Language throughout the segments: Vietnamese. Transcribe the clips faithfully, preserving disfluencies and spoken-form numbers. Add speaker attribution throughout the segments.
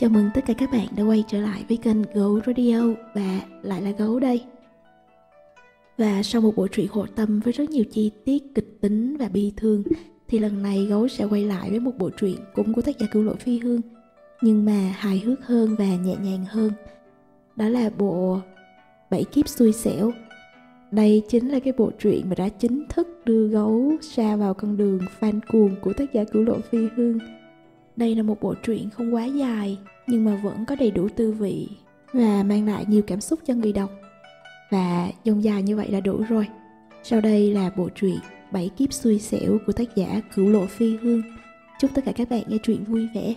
Speaker 1: Chào mừng tất cả các bạn đã quay trở lại với kênh Gấu Radio và lại là Gấu đây. Và sau một bộ truyện hộ tâm với rất nhiều chi tiết kịch tính và bi thương, thì lần này Gấu sẽ quay lại với một bộ truyện cũng của tác giả Cửu Lộ Phi Hương, nhưng mà hài hước hơn và nhẹ nhàng hơn. Đó là bộ Bảy Kiếp Xui Xẻo. Đây chính là cái bộ truyện mà đã chính thức đưa Gấu sa vào con đường fan cuồng của tác giả Cửu Lộ Phi Hương. Đây là một bộ truyện không quá dài, nhưng mà vẫn có đầy đủ tư vị và mang lại nhiều cảm xúc cho người đọc. Và dòng dài như vậy là đủ rồi. Sau đây là bộ truyện Bảy Kiếp Xui Xẻo của tác giả Cửu Lộ Phi Hương. Chúc tất cả các bạn nghe truyện vui vẻ.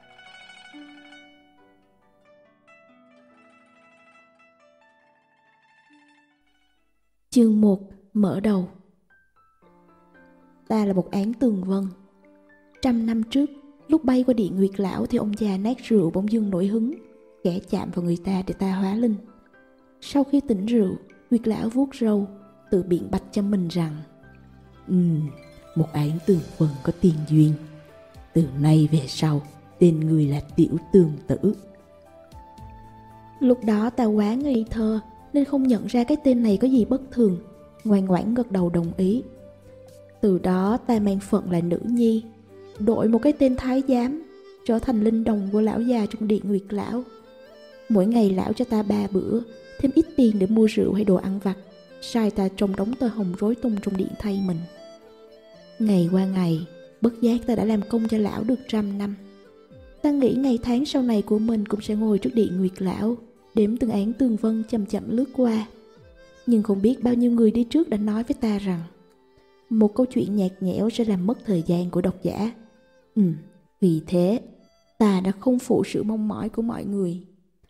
Speaker 1: Chương một, mở đầu. Ta là một án tường vân. Trăm năm trước, lúc bay qua Địa Nguyệt Lão thì ông già nát rượu bỗng dưng nổi hứng, kẻ chạm vào người ta để ta hóa linh. Sau khi tỉnh rượu, Nguyệt Lão vuốt râu, tự biện bạch cho mình rằng:
Speaker 2: Ừm, một án tường vân có tiền duyên. Từ nay về sau, tên người là Tiểu Tường Tử.
Speaker 1: Lúc đó ta quá ngây thơ nên không nhận ra cái tên này có gì bất thường, ngoan ngoãn gật đầu đồng ý. Từ đó ta mang phận là nữ nhi, đổi một cái tên thái giám, trở thành linh đồng của lão già trong Địa Nguyệt Lão. Mỗi ngày lão cho ta ba bữa, thêm ít tiền để mua rượu hay đồ ăn vặt, sai ta trông đống tơ hồng rối tung trong điện thay mình. Ngày qua ngày, bất giác ta đã làm công cho lão được trăm năm. Ta nghĩ ngày tháng sau này của mình cũng sẽ ngồi trước Địa Nguyệt Lão, đếm từng án tường vân chậm chậm lướt qua. Nhưng không biết bao nhiêu người đi trước đã nói với ta rằng một câu chuyện nhạt nhẽo sẽ làm mất thời gian của độc giả. Ừ, vì thế ta đã không phụ sự mong mỏi của mọi người.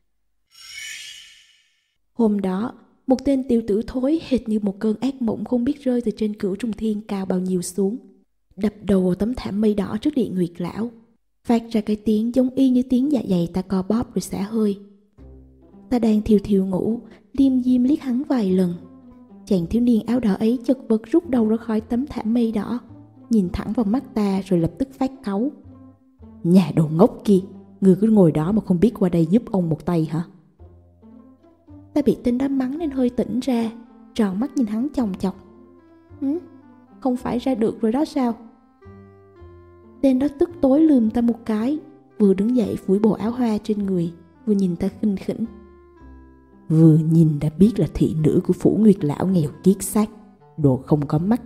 Speaker 1: Hôm đó, một tên tiểu tử thối hệt như một cơn ác mộng không biết rơi từ trên cửu trung thiên cao bao nhiêu xuống, đập đầu vào tấm thảm mây đỏ trước Địa Nguyệt Lão, phát ra cái tiếng giống y như tiếng dạ dày ta co bóp rồi xả hơi. Ta đang thiều thiều ngủ, liêm diêm liếc hắn vài lần. Chàng thiếu niên áo đỏ ấy chật vật rút đầu ra khỏi tấm thảm mây đỏ, nhìn thẳng vào mắt ta rồi lập tức phát cáu: Nhà đồ ngốc kia, ngươi cứ ngồi đó mà không biết qua đây giúp ông một tay hả? Ta bị tên đó mắng nên hơi tỉnh ra, tròn mắt nhìn hắn chòng chọc. Hứ, không phải ra được rồi đó sao? Tên đó tức tối lườm ta một cái, vừa đứng dậy phủi bộ áo hoa trên người, vừa nhìn ta khinh khỉnh.
Speaker 2: Vừa nhìn đã biết là thị nữ của Phủ Nguyệt Lão nghèo kiết xác, đồ không có mắt.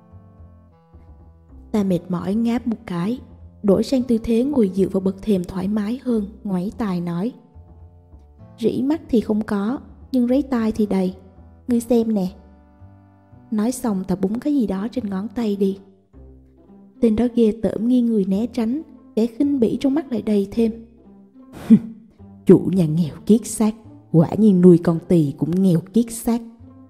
Speaker 1: Ta mệt mỏi ngáp một cái, đổi sang tư thế ngồi dựa vào bậc thềm thoải mái hơn, ngoáy tai nói: Rỉ mắt thì không có, nhưng ráy tai thì đầy. Ngươi xem nè. Nói xong ta búng cái gì đó trên ngón tay đi. Tên đó ghê tởm nghiêng người né tránh, vẻ khinh bỉ trong mắt lại đầy thêm.
Speaker 2: Chủ nhà nghèo kiết xác, quả nhiên nuôi con tỳ cũng nghèo kiết xác.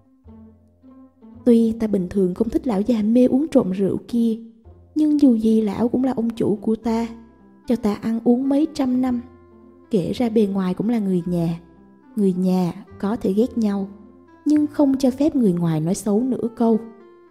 Speaker 1: Tuy ta bình thường không thích lão già mê uống trộm rượu kia, nhưng dù gì lão cũng là ông chủ của ta, cho ta ăn uống mấy trăm năm. Kể ra bề ngoài cũng là người nhà. Người nhà có thể ghét nhau, nhưng không cho phép người ngoài nói xấu nửa câu.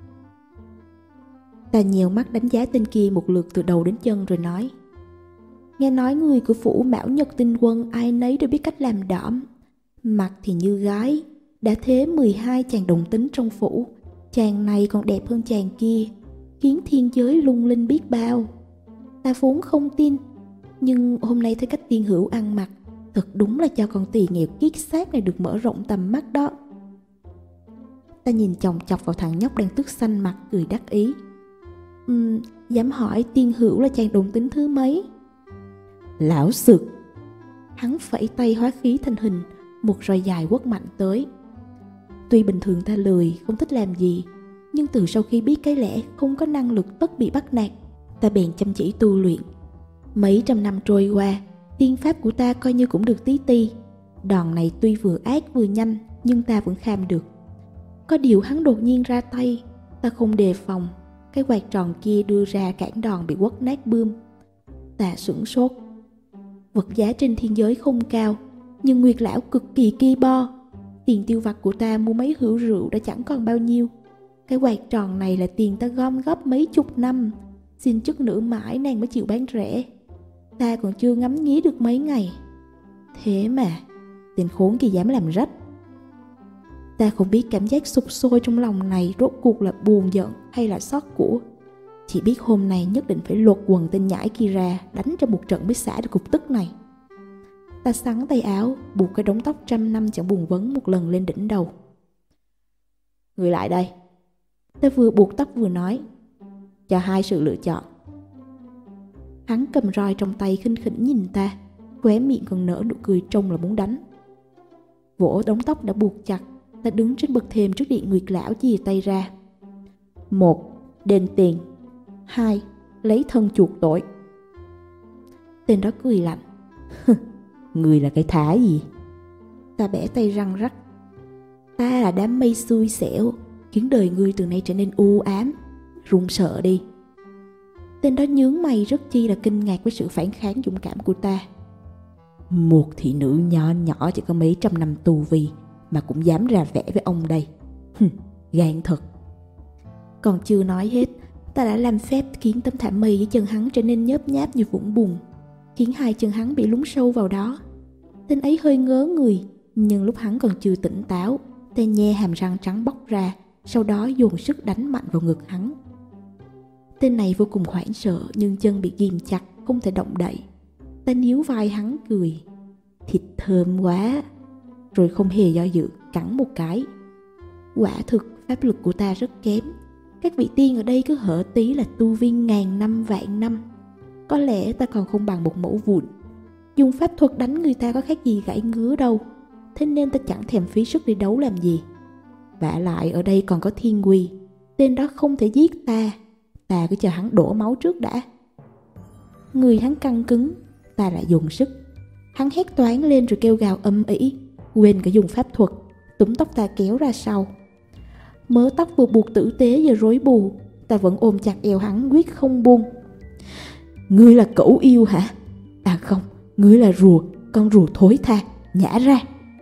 Speaker 1: Ta nhiều mắt đánh giá tên kia một lượt từ đầu đến chân rồi nói: Nghe nói người của phủ Mão Nhật Tinh Quân ai nấy đều biết cách làm đỏm. Mặt thì như gái, đã thế mười hai chàng đồng tính trong phủ, chàng này còn đẹp hơn chàng kia, khiến thiên giới lung linh biết bao. Ta vốn không tin, nhưng hôm nay thấy cách tiên hữu ăn mặc, thật đúng là cho con tỳ nghèo kiết xác này được mở rộng tầm mắt đó. Ta nhìn chòng chọc vào thằng nhóc đang tức xanh mặt, cười đắc ý. Uhm, dám hỏi tiên hữu là chàng đồng tính thứ mấy?
Speaker 2: Lão sực.
Speaker 1: Hắn phẩy tay hóa khí thành hình, một roi dài quất mạnh tới. Tuy bình thường ta lười, không thích làm gì, nhưng từ sau khi biết cái lẽ không có năng lực tất bị bắt nạt, ta bèn chăm chỉ tu luyện. Mấy trăm năm trôi qua, tiên pháp của ta coi như cũng được tí ti. Đòn này tuy vừa ác vừa nhanh, nhưng ta vẫn kham được. Có điều hắn đột nhiên ra tay, ta không đề phòng, cái quạt tròn kia đưa ra cản đòn bị quất nát bươm. Ta sửng sốt. Vật giá trên thiên giới không cao, nhưng Nguyệt Lão cực kỳ ki bo. Tiền tiêu vặt của ta mua mấy hữu rượu đã chẳng còn bao nhiêu. Cái quạt tròn này là tiền ta gom góp mấy chục năm, xin chức nữ mãi nàng mới chịu bán rẻ. Ta còn chưa ngắm nghía được mấy ngày. Thế mà tên khốn kia dám làm rách. Ta không biết cảm giác sục sôi trong lòng này rốt cuộc là buồn giận hay là xót của. Chỉ biết hôm nay nhất định phải lột quần tên nhãi kia ra, đánh cho một trận mới xả được cục tức này. Ta xắn tay áo, buộc cái đống tóc trăm năm chẳng buồn vấn một lần lên đỉnh đầu. Người lại đây. Ta vừa buộc tóc vừa nói. Cho hai sự lựa chọn. Hắn cầm roi trong tay khinh khỉnh nhìn ta, khóe miệng còn nở nụ cười trông là muốn đánh. Vỗ đống tóc đã buộc chặt, ta đứng trên bậc thềm trước điện Nguyệt lão chìa tay ra. Một, đền tiền. Hai, lấy thân chuộc tội. Tên đó cười lạnh. Người là cái thá gì? Ta bẻ tay răng rắc. Ta là đám mây xui xẻo, khiến đời ngươi từ nay trở nên u ám. Run sợ đi. Tên đó nhướng mày rất chi là kinh ngạc với sự phản kháng dũng cảm của ta. Một thị nữ nhỏ nhỏ chỉ có mấy trăm năm tu vi mà cũng dám ra vẻ với ông đây. Hừm, gan thật. Còn chưa nói hết, ta đã làm phép khiến tấm thảm mây dưới chân hắn trở nên nhớp nháp như vũng bùn, khiến hai chân hắn bị lún sâu vào đó. Tên ấy hơi ngớ người, nhưng lúc hắn còn chưa tỉnh táo, ta nhe hàm răng trắng bóc ra, sau đó dồn sức đánh mạnh vào ngực hắn. Tên này vô cùng hoảng sợ, nhưng chân bị ghim chặt, không thể động đậy. Ta níu vai hắn cười. Thịt thơm quá. Rồi không hề do dự, cắn một cái. Quả thực pháp lực của ta rất kém. Các vị tiên ở đây cứ hở tí là tu vi ngàn năm vạn năm. Có lẽ ta còn không bằng một mẫu vụn. Dùng pháp thuật đánh người ta có khác gì gãy ngứa đâu. Thế nên ta chẳng thèm phí sức đi đấu làm gì. Vả lại ở đây còn có Thiên Quy. Tên đó không thể giết ta. Ta cứ chờ hắn đổ máu trước đã. Người hắn căng cứng, ta lại dùng sức. Hắn hét toáng lên rồi kêu gào âm ỉ, quên cả dùng pháp thuật, túm tóc ta kéo ra sau. Mớ tóc vừa buộc tử tế giờ rối bù, ta vẫn ôm chặt eo hắn quyết không buông. Ngươi là cẩu yêu hả? À không, ngươi là rùa, con rùa thối tha, nhả ra.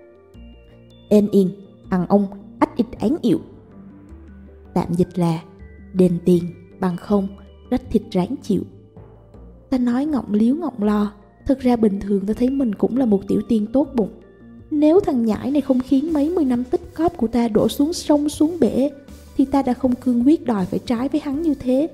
Speaker 1: Ên yên, ăn ông, ách ít án yêu. Tạm dịch là đền tiền, bằng không, rách thịt ráng chịu. Ta nói ngọng liếu ngọng lo. Thực ra bình thường ta thấy mình cũng là một tiểu tiên tốt bụng. Nếu thằng nhãi này không khiến mấy mươi năm tích cóp của ta đổ xuống sông xuống bể, thì ta đã không cương quyết đòi phải trái với hắn như thế.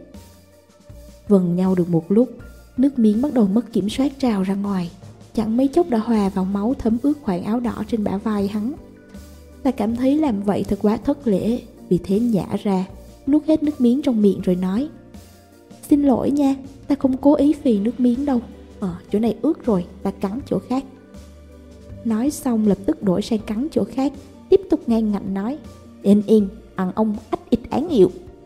Speaker 1: Vần nhau được một lúc, nước miếng bắt đầu mất kiểm soát trào ra ngoài. Chẳng mấy chốc đã hòa vào máu thấm ướt khoảng áo đỏ trên bả vai hắn. Ta cảm thấy làm vậy thật quá thất lễ, vì thế nhả ra, nuốt hết nước miếng trong miệng rồi nói. Xin lỗi nha, ta không cố ý phì nước miếng đâu. Ờ, chỗ này ướt rồi, ta cắn chỗ khác. Nói xong lập tức đổi sang cắn chỗ khác, tiếp tục ngang ngạnh nói. Yên yên, ăn ông ách ít án hiệu.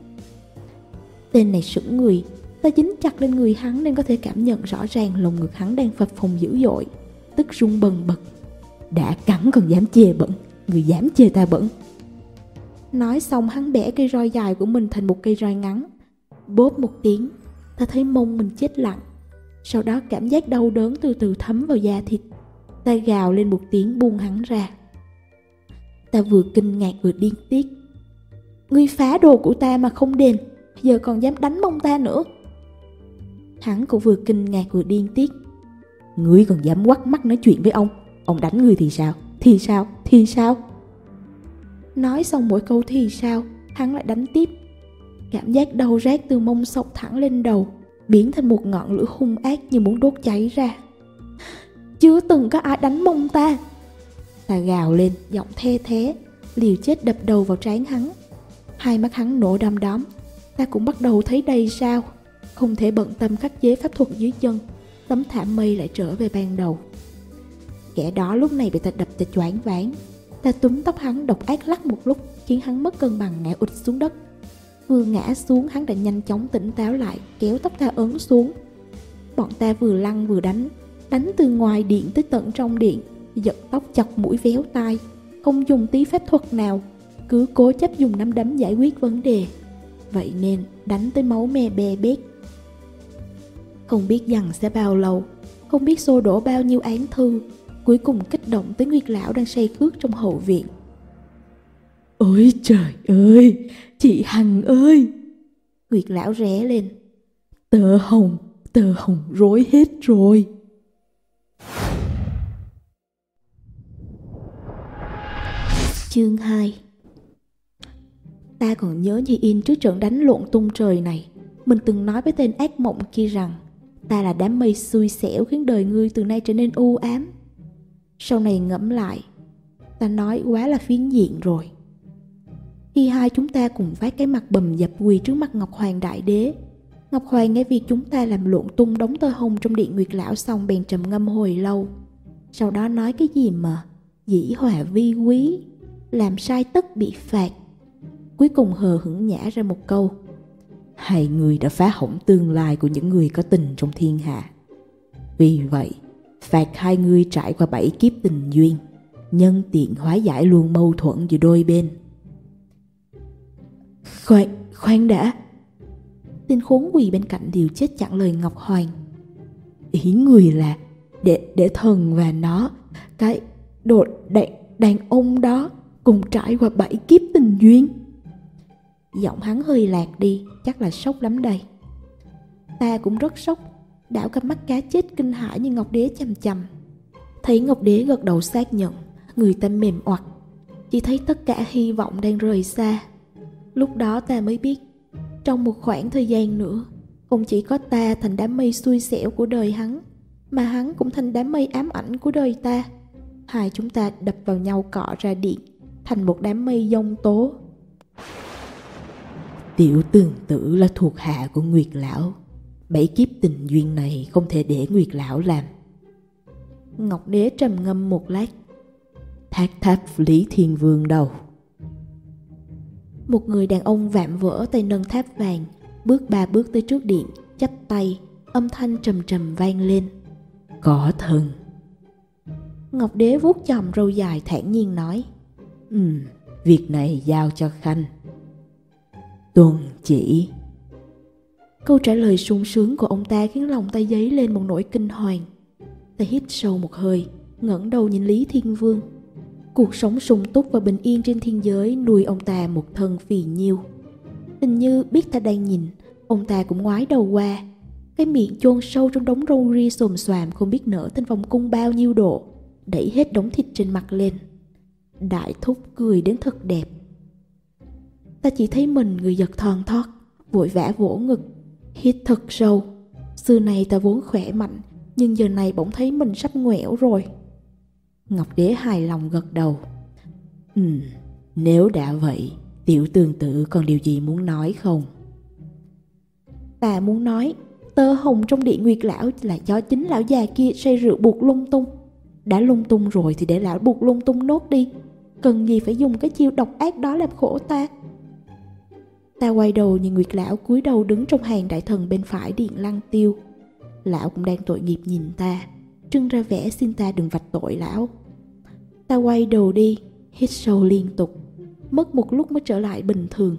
Speaker 1: Tên này sững người, ta dính chặt lên người hắn nên có thể cảm nhận rõ ràng lồng ngực hắn đang phập phồng dữ dội, tức rung bần bật. Đã cắn còn dám chê bẩn, người dám chê ta bẩn. Nói xong hắn bẻ cây roi dài của mình thành một cây roi ngắn. Bốp một tiếng, ta thấy mông mình chết lặng. Sau đó cảm giác đau đớn từ từ thấm vào da thịt. Ta gào lên một tiếng buông hắn ra. Ta vừa kinh ngạc vừa điên tiết. Ngươi phá đồ của ta mà không đền, giờ còn dám đánh mông ta nữa. Hắn cũng vừa kinh ngạc vừa điên tiết. Ngươi còn dám quắt mắt nói chuyện với ông, ông đánh ngươi thì sao, thì sao, thì sao. Nói xong mỗi câu thì sao, hắn lại đánh tiếp. Cảm giác đau rát từ mông xộc thẳng lên đầu, biến thành một ngọn lửa hung ác như muốn đốt cháy ra. Chưa từng có ai đánh mông ta. Ta gào lên, giọng the thé, liều chết đập đầu vào trán hắn. Hai mắt hắn nổ đom đóm. Ta cũng bắt đầu thấy đầy sao. Không thể bận tâm khắc chế pháp thuật dưới chân. Tấm thảm mây lại trở về ban đầu. Kẻ đó lúc này bị ta đập cho choáng váng. Ta túm tóc hắn độc ác lắc một lúc, khiến hắn mất cân bằng ngã ụt xuống đất. Vừa ngã xuống hắn đã nhanh chóng tỉnh táo lại, kéo tóc ta ấn xuống. Bọn ta vừa lăn vừa đánh, đánh từ ngoài điện tới tận trong điện, giật tóc chọc mũi véo tai, không dùng tí phép thuật nào, cứ cố chấp dùng nắm đấm giải quyết vấn đề. Vậy nên đánh tới máu me be bét. Không biết dằn sẽ bao lâu, không biết xô đổ bao nhiêu án thư, cuối cùng kích động tới Nguyệt lão đang say khướt trong hậu viện.
Speaker 2: Ôi trời ơi, chị Hằng ơi!
Speaker 1: Nguyệt lão ré lên.
Speaker 2: Tơ hồng, tơ hồng rối hết rồi.
Speaker 1: Chương hai. Ta còn nhớ như in trước trận đánh lộn tung trời này, mình từng nói với tên ác mộng kia rằng ta là đám mây xui xẻo khiến đời ngươi từ nay trở nên u ám. Sau này ngẫm lại, ta nói quá là phiến diện rồi. Khi hai chúng ta cùng vác cái mặt bầm dập quỳ trước mặt Ngọc Hoàng Đại Đế, Ngọc Hoàng nghe việc chúng ta làm lộn tung đống tơ hồng trong điện Nguyệt Lão xong bèn trầm ngâm hồi lâu. Sau đó nói cái gì mà dĩ hòa vi quý, làm sai tất bị phạt. Cuối cùng hờ hững nhả ra một câu:
Speaker 2: hai người đã phá hỏng tương lai của những người có tình trong thiên hạ. Vì vậy, phạt hai người trải qua bảy kiếp tình duyên, nhân tiện hóa giải luôn mâu thuẫn giữa đôi bên.
Speaker 1: Khoan, khoan đã. Tên khốn quỳ bên cạnh điều chết chặn lời Ngọc Hoàng.
Speaker 2: Ý người là để, để thần và nó, cái đồ đàn, đàn ông đó cùng trải qua bảy kiếp tình duyên.
Speaker 1: Giọng hắn hơi lạc đi, chắc là sốc lắm đây. Ta cũng rất sốc, đảo cặp mắt cá chết kinh hãi như Ngọc Đế chằm chằm. Thấy Ngọc Đế gật đầu xác nhận, người ta mềm oặt, chỉ thấy tất cả hy vọng đang rời xa. Lúc đó ta mới biết, trong một khoảng thời gian nữa, không chỉ có ta thành đám mây xui xẻo của đời hắn, mà hắn cũng thành đám mây ám ảnh của đời ta. Hai chúng ta đập vào nhau cọ ra điện, thành một đám mây giông tố.
Speaker 2: Tiểu Tường Tử là thuộc hạ của Nguyệt Lão. Bảy kiếp tình duyên này không thể để Nguyệt Lão làm.
Speaker 1: Ngọc Đế trầm ngâm một lát.
Speaker 2: Thác Tháp Lý Thiên Vương đâu?
Speaker 1: Một người đàn ông vạm vỡ tay nâng tháp vàng, bước ba bước tới trước điện, chắp tay, âm thanh trầm trầm vang lên.
Speaker 2: Có thần.
Speaker 1: Ngọc Đế vuốt chòm râu dài thản nhiên nói:
Speaker 2: Ừ, việc này giao cho Khanh. Tuân chỉ.
Speaker 1: Câu trả lời sung sướng của ông ta khiến lòng ta dấy lên một nỗi kinh hoàng. Ta hít sâu một hơi, ngẩng đầu nhìn Lý Thiên Vương. Cuộc sống sung túc và bình yên trên thiên giới nuôi ông ta một thân phì nhiêu. Hình như biết ta đang nhìn, ông ta cũng ngoái đầu qua. Cái miệng chôn sâu trong đống râu ria xồm xoàm không biết nở trên vòng cung bao nhiêu độ, đẩy hết đống thịt trên mặt lên. Đại thúc cười đến thật đẹp. Ta chỉ thấy mình người giật thon thót, vội vã vỗ ngực, hít thật sâu. Xưa này ta vốn khỏe mạnh, nhưng giờ này bỗng thấy mình sắp ngoẻo rồi.
Speaker 2: Ngọc Đế hài lòng gật đầu. Ừ, nếu đã vậy, Tiểu Tường Tử còn điều gì muốn nói không?
Speaker 1: Ta muốn nói, tơ hồng trong điện Nguyệt Lão là do chính lão già kia say rượu buộc lung tung. Đã lung tung rồi thì để lão buộc lung tung nốt đi. Cần gì phải dùng cái chiêu độc ác đó làm khổ ta. Ta quay đầu nhìn Nguyệt Lão cúi đầu đứng trong hàng đại thần bên phải điện Lăng Tiêu. Lão cũng đang tội nghiệp nhìn ta, trưng ra vẻ xin ta đừng vạch tội lão. Ta quay đầu đi, hít sâu liên tục, mất một lúc mới trở lại bình thường.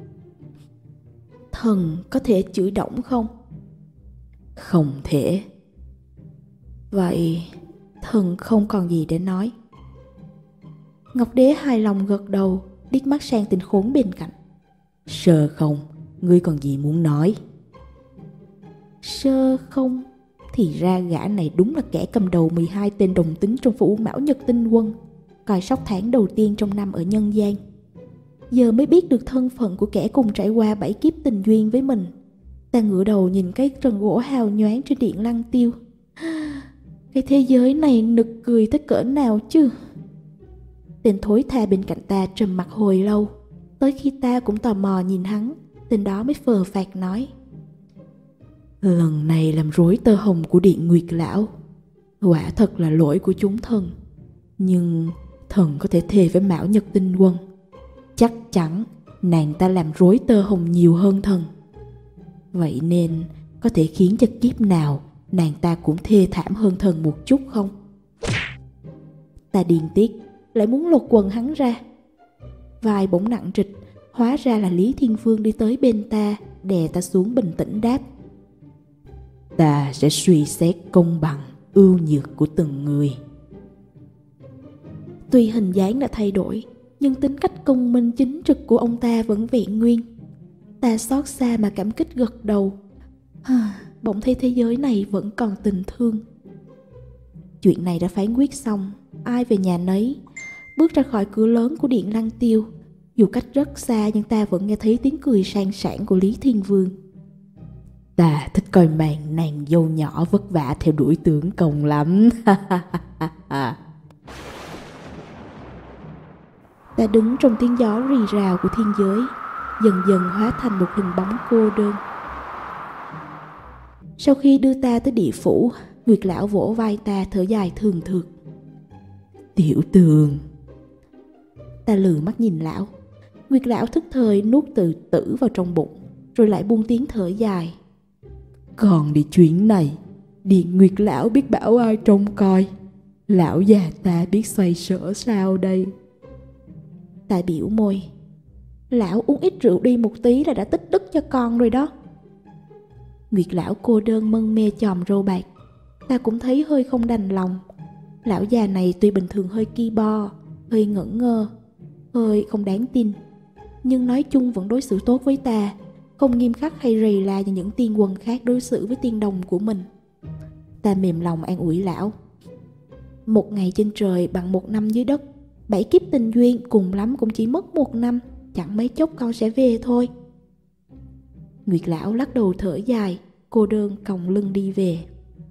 Speaker 1: Thần có thể chửi đổng không?
Speaker 2: Không thể.
Speaker 1: Vậy thần không còn gì để nói. Ngọc Đế hài lòng gật đầu, liếc mắt sang tên khốn bên cạnh.
Speaker 2: Sơ không, ngươi còn gì muốn nói?
Speaker 1: Sơ không, thì ra gã này đúng là kẻ cầm đầu mười hai tên đồng tính trong phủ Mão Nhật Tinh Quân, coi sóc tháng đầu tiên trong năm ở nhân gian. Giờ mới biết được thân phận của kẻ cùng trải qua bảy kiếp tình duyên với mình. Ta ngửa đầu nhìn cái trần gỗ hào nhoáng trên điện Lăng Tiêu. Cái thế giới này nực cười tới cỡ nào chứ? Tên thối tha bên cạnh ta trầm mặc hồi lâu, tới khi ta cũng tò mò nhìn hắn, tên đó mới phờ phạc nói:
Speaker 2: Lần này làm rối tơ hồng của điện Nguyệt Lão, quả thật là lỗi của chúng thần. Nhưng thần có thể thề với Mão Nhật Tinh Quân, chắc chắn nàng ta làm rối tơ hồng nhiều hơn thần. Vậy nên có thể khiến cho kiếp nào nàng ta cũng thê thảm hơn thần một chút không?
Speaker 1: Ta điên tiết, lại muốn lột quần hắn ra. Vai bỗng nặng trịch, hóa ra là Lý Thiên Vương đi tới bên ta, đè ta xuống bình tĩnh đáp:
Speaker 2: Ta sẽ suy xét công bằng, ưu nhược của từng người.
Speaker 1: Tuy hình dáng đã thay đổi, nhưng tính cách công minh chính trực của ông ta vẫn vẹn nguyên. Ta xót xa mà cảm kích gật đầu. bỗng thấy thế giới này vẫn còn tình thương. Chuyện này đã phán quyết xong, ai về nhà nấy. Bước ra khỏi cửa lớn của điện Lăng Tiêu, dù cách rất xa nhưng ta vẫn nghe thấy tiếng cười sang sảng của Lý Thiên Vương.
Speaker 2: Ta thích coi màn nàng dâu nhỏ vất vả theo đuổi tướng công lắm.
Speaker 1: Ta đứng trong tiếng gió rì rào của thiên giới, dần dần hóa thành một hình bóng cô đơn. Sau khi đưa ta tới địa phủ, Nguyệt lão vỗ vai ta thở dài thường thượt.
Speaker 2: Tiểu Tường.
Speaker 1: Ta lừ mắt nhìn lão. Nguyệt lão thức thời nuốt từ tử vào trong bụng, rồi lại buông tiếng thở dài.
Speaker 2: Còn đi chuyến này, điện Nguyệt lão biết bảo ai trông coi. Lão già ta biết xoay sở sao đây?
Speaker 1: Ta biểu môi. Lão uống ít rượu đi một tí là đã tích đức cho con rồi đó. Nguyệt lão cô đơn mân mê chòm râu bạc. Ta cũng thấy hơi không đành lòng. Lão già này tuy bình thường hơi ki bo, hơi ngẩn ngơ, hơi không đáng tin, nhưng nói chung vẫn đối xử tốt với ta, không nghiêm khắc hay rầy la như những tiên quần khác đối xử với tiên đồng của mình. Ta mềm lòng an ủi lão. Một ngày trên trời bằng một năm dưới đất. Bảy kiếp tình duyên cùng lắm cũng chỉ mất một năm, chẳng mấy chốc con sẽ về thôi. Nguyệt lão lắc đầu thở dài, cô đơn còng lưng đi về.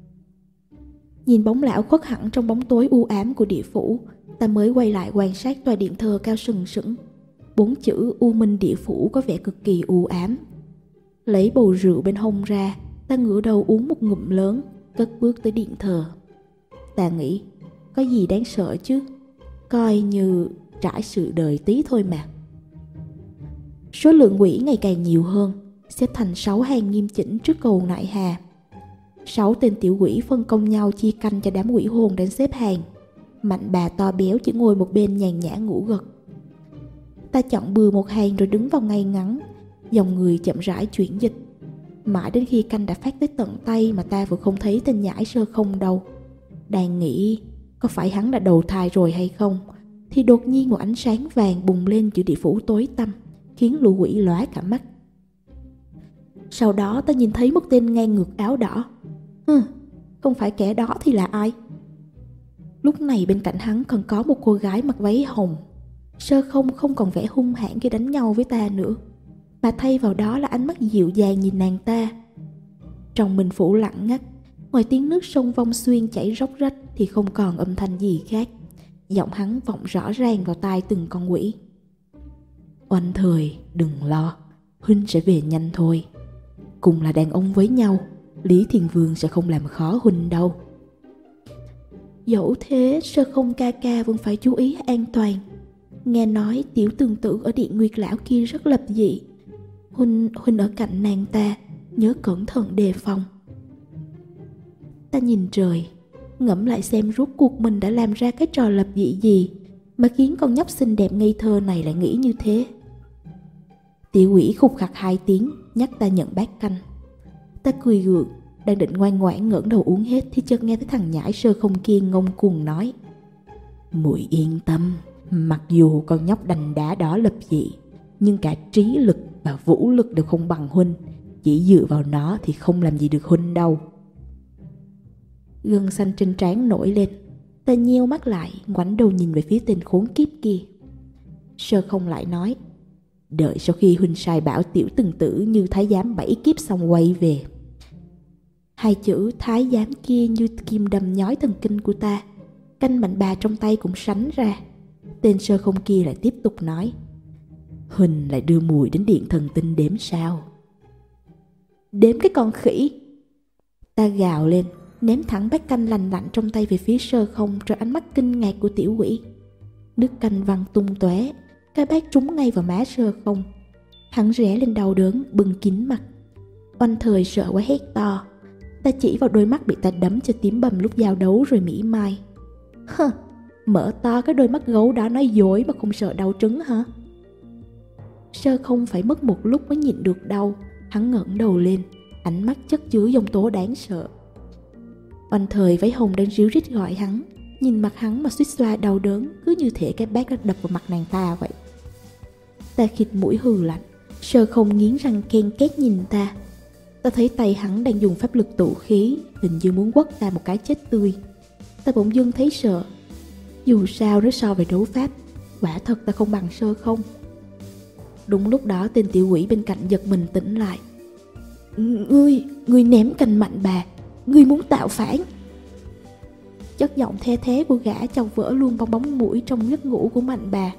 Speaker 1: Nhìn bóng lão khuất hẳn trong bóng tối u ám của địa phủ, ta mới quay lại quan sát tòa điện thờ cao sừng sững. Bốn chữ U Minh Địa Phủ có vẻ cực kỳ u ám. Lấy bầu rượu bên hông ra, ta ngửa đầu uống một ngụm lớn, cất bước tới điện thờ. Ta nghĩ, có gì đáng sợ chứ, coi như trải sự đời tí thôi mà. Số lượng quỷ ngày càng nhiều hơn, xếp thành sáu hàng nghiêm chỉnh trước cầu Nại Hà. Sáu tên tiểu quỷ phân công nhau chia canh cho đám quỷ hồn đang xếp hàng. Mạnh bà to béo chỉ ngồi một bên nhàn nhã ngủ gật. Ta chọn bừa một hàng rồi đứng vào ngay ngắn, dòng người chậm rãi chuyển dịch. Mãi đến khi canh đã phát tới tận tay mà ta vẫn không thấy tên nhãi Sơ Không đâu. Đang nghĩ có phải hắn đã đầu thai rồi hay không, thì đột nhiên một ánh sáng vàng bùng lên giữa địa phủ tối tăm, khiến lũ quỷ lóa cả mắt. Sau đó ta nhìn thấy một tên ngang ngược áo đỏ. Hừ, không phải kẻ đó thì là ai? Lúc này bên cạnh hắn còn có một cô gái mặc váy hồng. Sơ Không không còn vẻ hung hãn khi đánh nhau với ta nữa, mà thay vào đó là ánh mắt dịu dàng nhìn nàng ta. Trong mình phủ lặng ngắt, ngoài tiếng nước sông Vong Xuyên chảy róc rách thì không còn âm thanh gì khác. Giọng hắn vọng rõ ràng vào tai từng con quỷ. Oanh Thời, đừng lo, huynh sẽ về nhanh thôi. Cùng là đàn ông với nhau, Lý Thiên Vương sẽ không làm khó huynh đâu. Dẫu thế, Sơ Không ca ca vẫn phải chú ý an toàn. Nghe nói tiểu tường tử ở điện Nguyệt lão kia rất lập dị. Huynh, huynh ở cạnh nàng ta, nhớ cẩn thận đề phòng. Ta nhìn trời, ngẫm lại xem rốt cuộc mình đã làm ra cái trò lập dị gì mà khiến con nhóc xinh đẹp ngây thơ này lại nghĩ như thế. Tiểu quỷ khục khặc hai tiếng, nhắc ta nhận bát canh. Ta cười gượng, đang định ngoan ngoãn ngẩng đầu uống hết thì chợt nghe thấy thằng nhãi Sơ Không kia ngông cuồng nói: Muội yên tâm, mặc dù con nhóc đành đá đó lập dị, nhưng cả trí lực và vũ lực đều không bằng huynh. Chỉ dựa vào nó thì không làm gì được huynh đâu. Gân xanh trên trán nổi lên. Ta nheo mắt lại, ngoảnh đầu nhìn về phía tên khốn kiếp kia. Sơ Không lại nói: Đợi sau khi huynh sai bảo tiểu từng tử như thái giám bảy kiếp xong quay về. Hai chữ thái giám kia như kim đâm nhói thần kinh của ta. Canh mạnh bà trong tay cũng sánh ra. Tên Sơ Không kia lại tiếp tục nói: Huynh lại đưa mùi đến điện thần tinh đếm sao? Đếm cái con khỉ! Ta gào lên, ném thẳng bát canh lành lạnh trong tay về phía Sơ Không rồi ánh mắt kinh ngạc của tiểu quỷ. Nước canh văng tung tóe, cái bát trúng ngay vào má Sơ Không. Hắn rẽ lên đau đớn, bưng kín mặt. Oanh Thời sợ quá hét to. Ta chỉ vào đôi mắt bị ta đấm cho tím bầm lúc giao đấu rồi mỉa mai: Hơ, mở to cái đôi mắt gấu đó nói dối mà không sợ đau trứng hả? Sơ Không phải mất một lúc mới nhịn được đau. Hắn ngẩng đầu lên, ánh mắt chất chứa dòng tố đáng sợ. Oanh Thời váy hồng đang ríu rít gọi hắn. Nhìn mặt hắn mà suýt xoa đau đớn, cứ như thể cái bát đã đập vào mặt nàng ta vậy. Ta khịt mũi hừ lạnh. Sơ Không nghiến răng ken két nhìn ta. Ta thấy tay hắn đang dùng pháp lực tụ khí, hình như muốn quất ta một cái chết tươi. Ta bỗng dưng thấy sợ. Dù sao nếu so về đấu pháp, quả thật ta không bằng Sơ Không. Đúng lúc đó tên tiểu quỷ bên cạnh giật mình tỉnh lại. Ngươi, ngươi ném cành mạnh bà, ngươi muốn tạo phản. Chất giọng the thế của gã chọc vỡ luôn bong bóng mũi trong giấc ngủ của Mạnh Bà.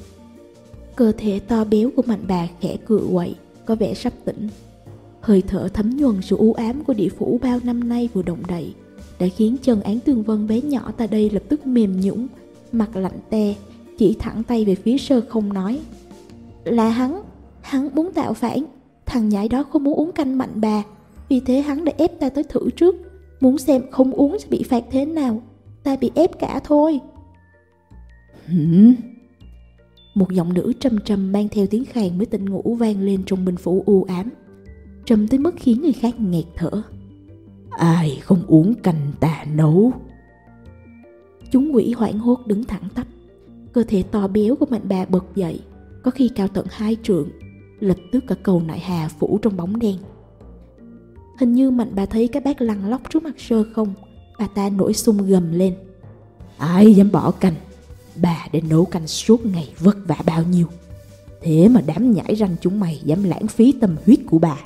Speaker 1: Cơ thể to béo của Mạnh Bà khẽ cựa quậy, có vẻ sắp tỉnh. Hơi thở thấm nhuần sự u ám của địa phủ bao năm nay vừa động đậy, đã khiến chân Án Tương Vân bé nhỏ ta đây lập tức mềm nhũn, mặt lạnh te, chỉ thẳng tay về phía Sơ Không nói: Là hắn, hắn muốn tạo phản. Thằng nhãi đó không muốn uống canh Mạnh Bà, vì thế hắn đã ép ta tới thử trước, muốn xem không uống sẽ bị phạt thế nào. Ta bị ép cả thôi.
Speaker 2: Hửm?
Speaker 1: Một giọng nữ trầm trầm mang theo tiếng khàn mới tỉnh ngủ vang lên trong minh phủ u ám, trầm tới mức khiến người khác nghẹt thở.
Speaker 2: Ai không uống canh ta nấu?
Speaker 1: Chúng quỷ hoảng hốt đứng thẳng tắp. Cơ thể to béo của Mạnh Bà bật dậy, có khi cao tận hai trượng, lập tức cả cầu nại hà phủ trong bóng đen. Hình như Mạnh Bà thấy cái bát lăn lóc trước mặt Sơ Không, bà ta nổi xung gầm lên:
Speaker 2: Ai dám bỏ canh? Bà để nấu canh suốt ngày vất vả bao nhiêu, thế mà đám nhãi ranh chúng mày dám lãng phí tâm huyết của bà.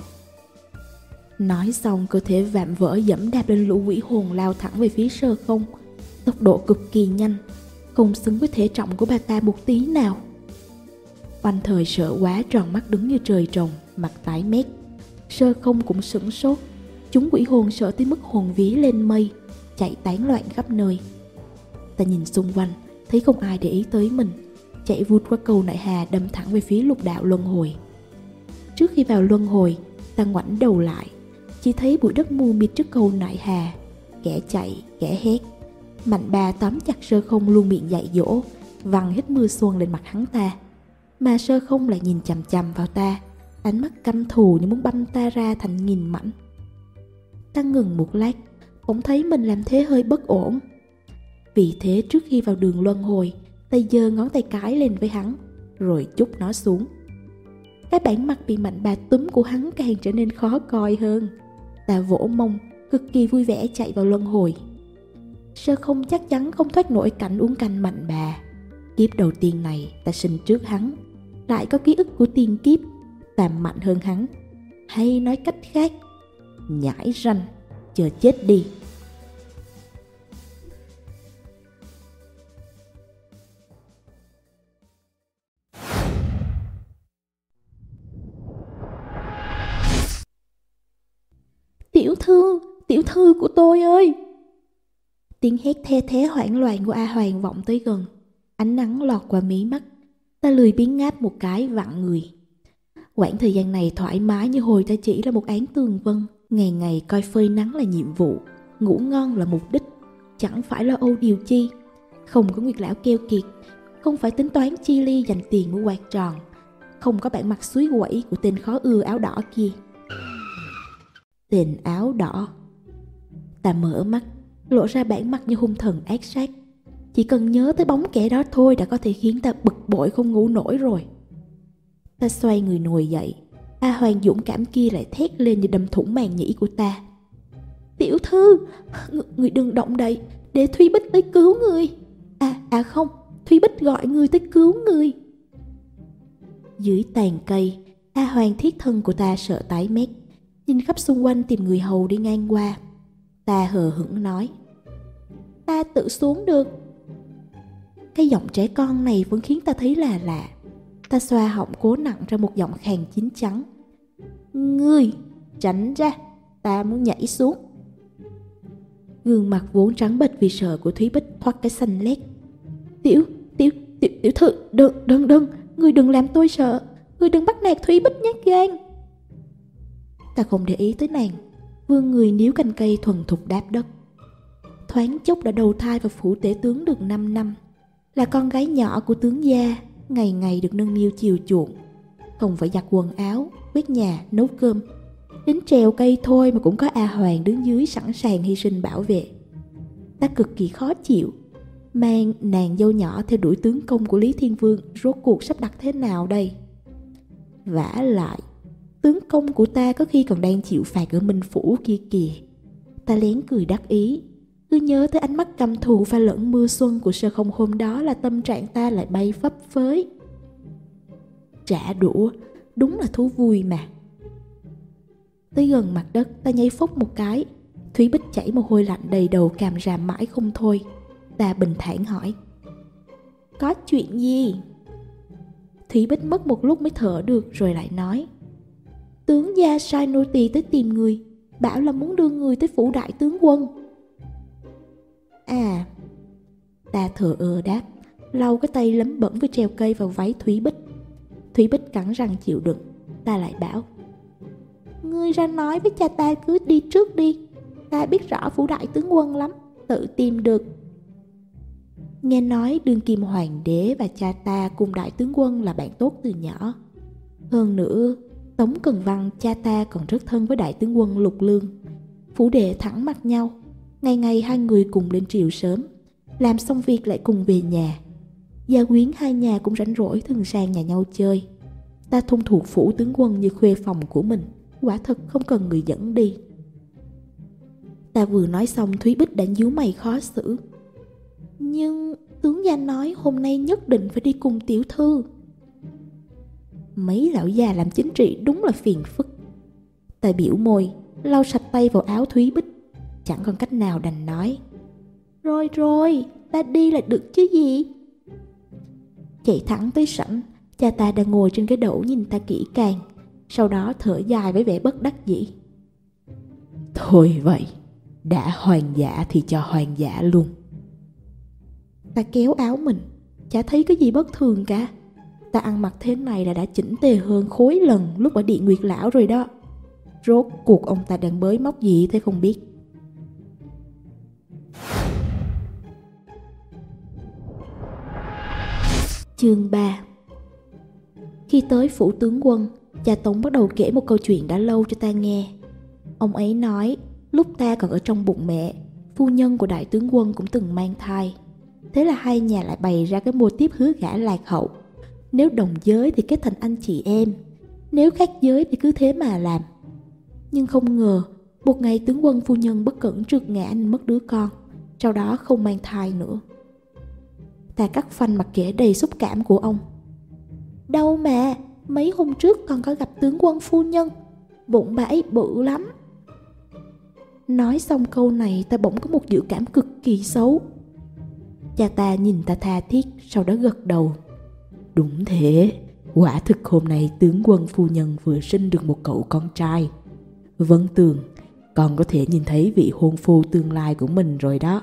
Speaker 1: Nói xong, cơ thể vạm vỡ dẫm đạp lên lũ quỷ hồn lao thẳng về phía Sơ Không, tốc độ cực kỳ nhanh, không xứng với thể trọng của bà ta một tí nào. Oanh Thời sợ quá tròn mắt đứng như trời trồng, mặt tái mét. Sơ Không cũng sửng sốt. Chúng quỷ hồn sợ tới mức hồn vía lên mây, chạy tán loạn khắp nơi. Ta nhìn xung quanh, thấy không ai để ý tới mình, chạy vụt qua cầu nại hà đâm thẳng về phía lục đạo luân hồi. Trước khi vào luân hồi, ta ngoảnh đầu lại, chỉ thấy bụi đất mù mịt trước cầu nại hà, kẻ chạy, kẻ hét. Mạnh Bà tóm chặt Sơ Không luôn miệng dạy dỗ, văng hết mưa xuân lên mặt hắn ta. Mà Sơ Không lại nhìn chằm chằm vào ta, ánh mắt căm thù như muốn băm ta ra thành nghìn mảnh. Ta ngừng một lát, bỗng thấy mình làm thế hơi bất ổn. Vì thế trước khi vào đường luân hồi, ta giơ ngón tay cái lên với hắn, rồi chúc nó xuống. Cái bản mặt bị Mạnh Bà túm của hắn càng trở nên khó coi hơn. Ta vỗ mông, cực kỳ vui vẻ chạy vào luân hồi. Sơ Không chắc chắn không thoát nổi cảnh uống canh Mạnh Bà. Kiếp đầu tiên này ta sinh trước hắn, lại có ký ức của tiền kiếp, ta mạnh hơn hắn. Hay nói cách khác, nhãi ranh, chờ chết đi. Tiểu thư, tiểu thư của tôi ơi! Tiếng hét the thé hoảng loạn của A Hoàng vọng tới gần. Ánh nắng lọt qua mí mắt, ta lười biếng ngáp một cái vặn người. Quãng thời gian này thoải mái như hồi ta chỉ là một Án Tường Vân, ngày ngày coi phơi nắng là nhiệm vụ, ngủ ngon là mục đích, chẳng phải lo âu điều chi. Không có Nguyệt lão keo kiệt, không phải tính toán chi ly dành tiền mua quạt tròn, không có bản mặt suối quẩy của tên khó ưa áo đỏ kia. Tên áo đỏ. Ta mở mắt, lộ ra bản mặt như hung thần ác sát. Chỉ cần nhớ tới bóng kẻ đó thôi đã có thể khiến ta bực bội không ngủ nổi rồi. Ta xoay người ngồi dậy. A Hoàng dũng cảm kia lại thét lên như đâm thủng màng nhĩ của ta. Tiểu thư, ng- người đừng động đậy, để Thúy Bích tới cứu người. À, à không, Thúy Bích gọi người tới cứu người. Dưới tàn cây, A Hoàng thiết thân của ta sợ tái mét, nhìn khắp xung quanh tìm người hầu đi ngang qua. Ta hờ hững nói: Ta tự xuống được. Cái giọng trẻ con này vẫn khiến ta thấy là lạ. Ta xoa họng cố nặng ra một giọng khàn chín chắn: Ngươi, tránh ra, ta muốn nhảy xuống. Gương mặt vốn trắng bệch vì sợ của Thúy Bích thoát cái xanh lét. Tiểu, tiểu, tiểu, tiểu thư, đừng, đừng, đừng, ngươi đừng làm tôi sợ, ngươi đừng bắt nạt Thúy Bích nhát gan. Ta không để ý tới nàng, vươn người níu cành cây thuần thục đáp đất. Thoáng chốc đã đầu thai vào phủ tể tướng được năm năm, là con gái nhỏ của tướng gia, ngày ngày được nâng niu chiều chuộng, không phải giặt quần áo, quét nhà, nấu cơm, đến trèo cây thôi mà cũng có A Hoàng đứng dưới sẵn sàng hy sinh bảo vệ. Ta cực kỳ khó chịu, mang nàng dâu nhỏ theo đuổi tướng công của Lý Thiên Vương, rốt cuộc sắp đặt thế nào đây? Vả lại, Tướng công của ta có khi còn đang chịu phạt ở Minh Phủ kia kìa. Ta lén cười đắc ý. Cứ nhớ tới ánh mắt căm thù pha lẫn mưa xuân của Sơ Không hôm đó là tâm trạng ta lại bay phấp phới. Trả đũa, đúng là thú vui mà. Tới gần mặt đất, ta nháy phốc một cái. Thúy Bích chảy mồ hôi lạnh đầy đầu, càm ràm mãi không thôi. Ta bình thản hỏi: có chuyện gì? Thúy Bích mất một lúc mới thở được rồi lại nói: tướng gia sai nô tỳ tới tìm người, bảo là muốn đưa người tới phủ đại tướng quân. À. Ta thở ơ đáp, lau cái tay lấm bẩn với treo cây vào váy Thúy Bích. Thúy Bích cắn răng chịu đựng. Ta lại bảo: ngươi ra nói với cha ta cứ đi trước đi, ta biết rõ phủ đại tướng quân lắm, tự tìm được. Nghe nói đương kim hoàng đế và cha ta cùng đại tướng quân là bạn tốt từ nhỏ. Hơn nữa, Tống Cần Văn cha ta còn rất thân với đại tướng quân Lục Lương. Phủ đệ thẳng mặt nhau, ngày ngày hai người cùng lên triều sớm, làm xong việc lại cùng về nhà. Gia quyến hai nhà cũng rảnh rỗi thường sang nhà nhau chơi. Ta thông thuộc phủ tướng quân như khuê phòng của mình, quả thật không cần người dẫn đi. Ta vừa nói xong, Thúy Bích đã nhíu mày khó xử. Nhưng tướng gia nói hôm nay nhất định phải đi cùng tiểu thư. Mấy lão già làm chính trị đúng là phiền phức. Ta biểu môi, lau sạch tay vào áo Thúy Bích, chẳng còn cách nào đành nói: rồi rồi, ta đi là được chứ gì. Chạy thẳng tới sảnh, cha ta đang ngồi trên cái đẩu nhìn ta kỹ càng, sau đó thở dài với vẻ bất đắc dĩ. Thôi vậy, đã hoàng giả thì cho hoàng giả luôn. Ta kéo áo mình, chả thấy cái gì bất thường cả. Ta ăn mặc thế này là đã chỉnh tề hơn khối lần lúc ở Điện Nguyệt Lão rồi đó. Rốt cuộc ông ta đang bới móc gì thế không biết. Chương ba. Khi tới phủ tướng quân, cha Tống bắt đầu kể một câu chuyện đã lâu cho ta nghe. Ông ấy nói, lúc ta còn ở trong bụng mẹ, phu nhân của đại tướng quân cũng từng mang thai. Thế là hai nhà lại bày ra cái mô típ hứa gả lạc hậu. Nếu đồng giới thì kết thành anh chị em, nếu khác giới thì cứ thế mà làm. Nhưng không ngờ, một ngày tướng quân phu nhân bất cẩn trượt ngã nên mất đứa con, sau đó không mang thai nữa. Ta cắt phanh mặt kể đầy xúc cảm của ông. Đâu mà, mấy hôm trước còn có gặp tướng quân phu nhân, bụng bà ấy bự lắm. Nói xong câu này, ta bỗng có một dự cảm cực kỳ xấu. Cha ta nhìn ta tha thiết, sau đó gật đầu. Đúng thế, quả thực hôm nay tướng quân phu nhân vừa sinh được một cậu con trai. Vân Tường, con có thể nhìn thấy vị hôn phu tương lai của mình rồi đó.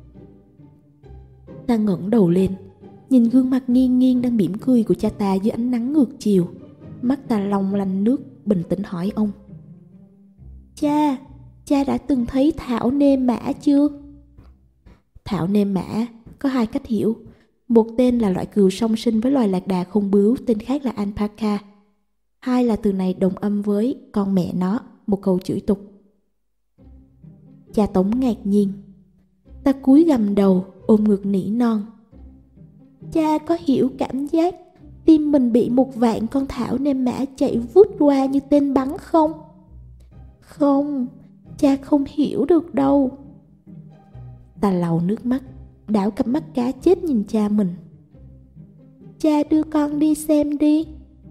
Speaker 1: Ta ngẩng đầu lên, nhìn gương mặt nghiêng nghiêng đang mỉm cười của cha ta dưới ánh nắng ngược chiều. Mắt ta long lanh nước, bình tĩnh hỏi ông. Cha, cha đã từng thấy thảo nêm mã chưa? Thảo nêm mã có hai cách hiểu. Một tên là loại cừu song sinh với loài lạc đà không bướu, tên khác là alpaca. Hai là từ này đồng âm với con mẹ nó, một câu chửi tục. Cha Tống ngạc nhiên. Ta cúi gằm đầu, ôm ngực nỉ non. Cha có hiểu cảm giác tim mình bị một vạn con thảo nêm mã chạy vút qua như tên bắn không? Không, cha không hiểu được đâu. Ta lau nước mắt, đảo cặp mắt cá chết nhìn cha mình. Cha đưa con đi xem đi.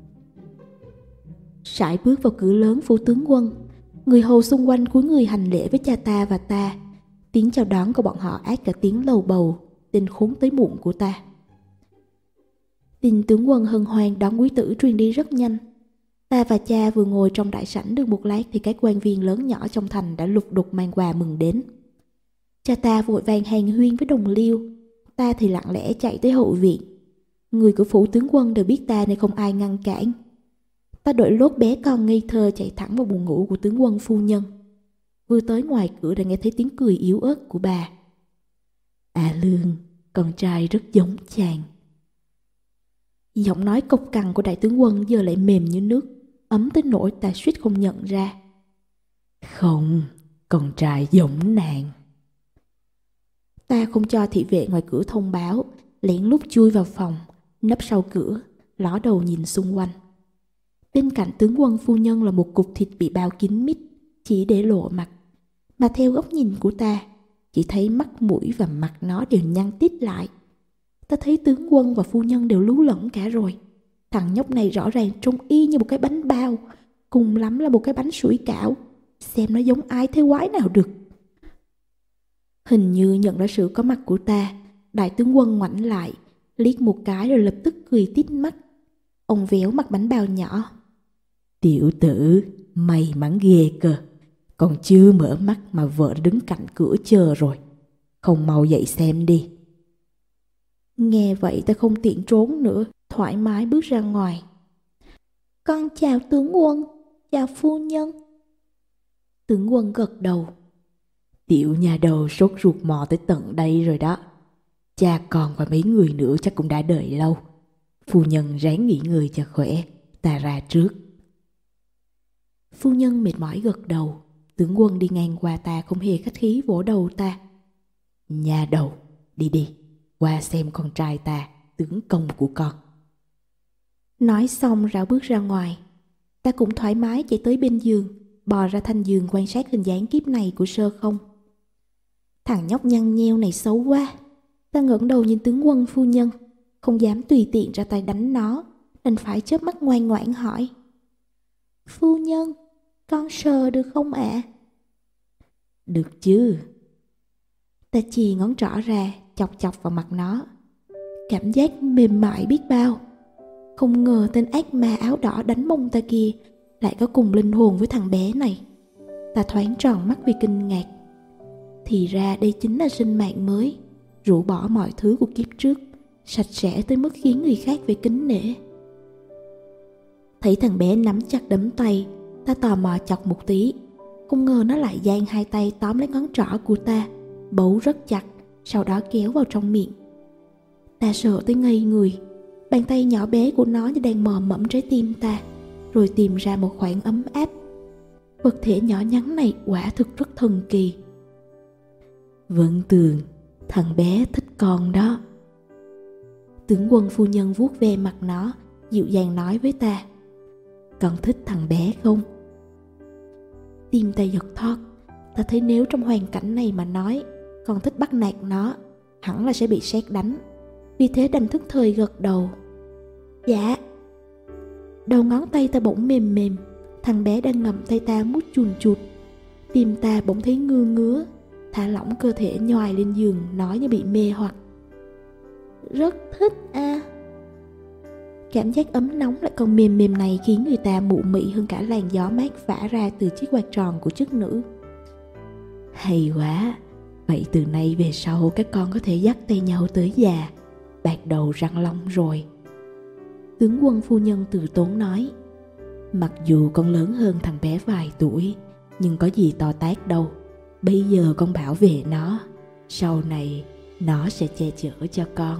Speaker 1: Sải bước vào cửa lớn phủ tướng quân. Người hầu xung quanh cúi người hành lễ với cha ta và ta. Tiếng chào đón của bọn họ át cả tiếng lầu bầu, tên khốn tới muộn của ta. Tin tướng quân hân hoan đón quý tử truyền đi rất nhanh. Ta và cha vừa ngồi trong đại sảnh được một lát thì các quan viên lớn nhỏ trong thành đã lục đục mang quà mừng đến. Cha ta vội vàng hàn huyên với đồng liêu, ta thì lặng lẽ chạy tới hậu viện. Người của phủ tướng quân đều biết ta nên không ai ngăn cản. Ta đội lốt bé con ngây thơ chạy thẳng vào buồng ngủ của tướng quân phu nhân. Vừa tới ngoài cửa đã nghe thấy tiếng cười yếu ớt của bà. À Lương, con trai rất giống chàng. Giọng nói cộc cằn của đại tướng quân giờ lại mềm như nước, ấm tới nỗi ta suýt không nhận ra. Không, con trai giống nàng. Ta không cho thị vệ ngoài cửa thông báo, lén lút chui vào phòng, nấp sau cửa, ló đầu nhìn xung quanh. Bên cạnh tướng quân phu nhân là một cục thịt bị bao kín mít, chỉ để lộ mặt. Mà theo góc nhìn của ta, chỉ thấy mắt mũi và mặt nó đều nhăn tít lại. Ta thấy tướng quân và phu nhân đều lú lẫn cả rồi. Thằng nhóc này rõ ràng trông y như một cái bánh bao, cùng lắm là một cái bánh sủi cảo. Xem nó giống ai thế quái nào được. Hình như nhận ra sự có mặt của ta, đại tướng quân ngoảnh lại, liếc một cái rồi lập tức cười tít mắt. Ông véo mặt bánh bao nhỏ.
Speaker 2: Tiểu tử, may mắn ghê cơ. Còn chưa mở mắt mà vợ đứng cạnh cửa chờ rồi. Không mau dậy xem đi.
Speaker 1: Nghe vậy ta không tiện trốn nữa, thoải mái bước ra ngoài. Con chào tướng quân, chào phu nhân. Tướng quân gật đầu.
Speaker 2: Tiểu nhà đầu sốt ruột mò tới tận đây rồi đó. Cha con và mấy người nữa chắc cũng đã đợi lâu. Phu nhân ráng nghỉ ngơi cho khỏe, ta ra trước.
Speaker 1: Phu nhân mệt mỏi gật đầu. Tướng quân đi ngang qua ta không hề khách khí vỗ đầu ta.
Speaker 2: Nhà đầu, đi đi, qua xem con trai ta, tướng công của con.
Speaker 1: Nói xong rảo bước ra ngoài. Ta cũng thoải mái chạy tới bên giường, bò ra thanh giường quan sát hình dáng kiếp này của Sơ Không. Thằng nhóc nhăn nheo này xấu quá. Ta ngẩng đầu nhìn tướng quân phu nhân, không dám tùy tiện ra tay đánh nó, nên phải chớp mắt ngoan ngoãn hỏi. Phu nhân, con sờ được không ạ? À?
Speaker 2: Được chứ.
Speaker 1: Ta chì ngón trỏ ra, chọc chọc vào mặt nó. Cảm giác mềm mại biết bao. Không ngờ tên ác ma áo đỏ đánh mông ta kia lại có cùng linh hồn với thằng bé này. Ta thoáng tròn mắt vì kinh ngạc. Thì ra đây chính là sinh mạng mới, rũ bỏ mọi thứ của kiếp trước, sạch sẽ tới mức khiến người khác phải kính nể. Thấy thằng bé nắm chặt đấm tay, ta tò mò chọc một tí. Không ngờ nó lại giang hai tay tóm lấy ngón trỏ của ta, bấu rất chặt, sau đó kéo vào trong miệng. Ta sợ tới ngây người. Bàn tay nhỏ bé của nó như đang mò mẫm trái tim ta, rồi tìm ra một khoảng ấm áp. Vật thể nhỏ nhắn này quả thực rất thần kỳ.
Speaker 2: Vân Tường, thằng bé thích con đó.
Speaker 1: Tướng quân phu nhân vuốt ve mặt nó, dịu dàng nói với ta.
Speaker 2: Con thích thằng bé không?
Speaker 1: Tim ta giật thót. Ta thấy nếu trong hoàn cảnh này mà nói con thích bắt nạt nó, hẳn là sẽ bị sét đánh. Vì thế đành thức thời gật đầu. Dạ. Đầu ngón tay ta bỗng mềm mềm. Thằng bé đang ngậm tay ta mút chùn chụt. Tim ta bỗng thấy ngứa ngứa. Thả lỏng cơ thể nhoài lên giường, nói như bị mê hoặc. Rất thích à. Cảm giác ấm nóng lại còn mềm mềm này khiến người ta mụ mị hơn cả làn gió mát phả ra từ chiếc quạt tròn của chức nữ.
Speaker 2: Hay quá. Vậy từ nay về sau các con có thể dắt tay nhau tới già, bạc đầu răng long rồi.
Speaker 1: Tướng quân phu nhân từ tốn nói.
Speaker 2: Mặc dù con lớn hơn thằng bé vài tuổi, nhưng có gì to tát đâu. Bây giờ con bảo vệ nó, sau này nó sẽ che chở cho con.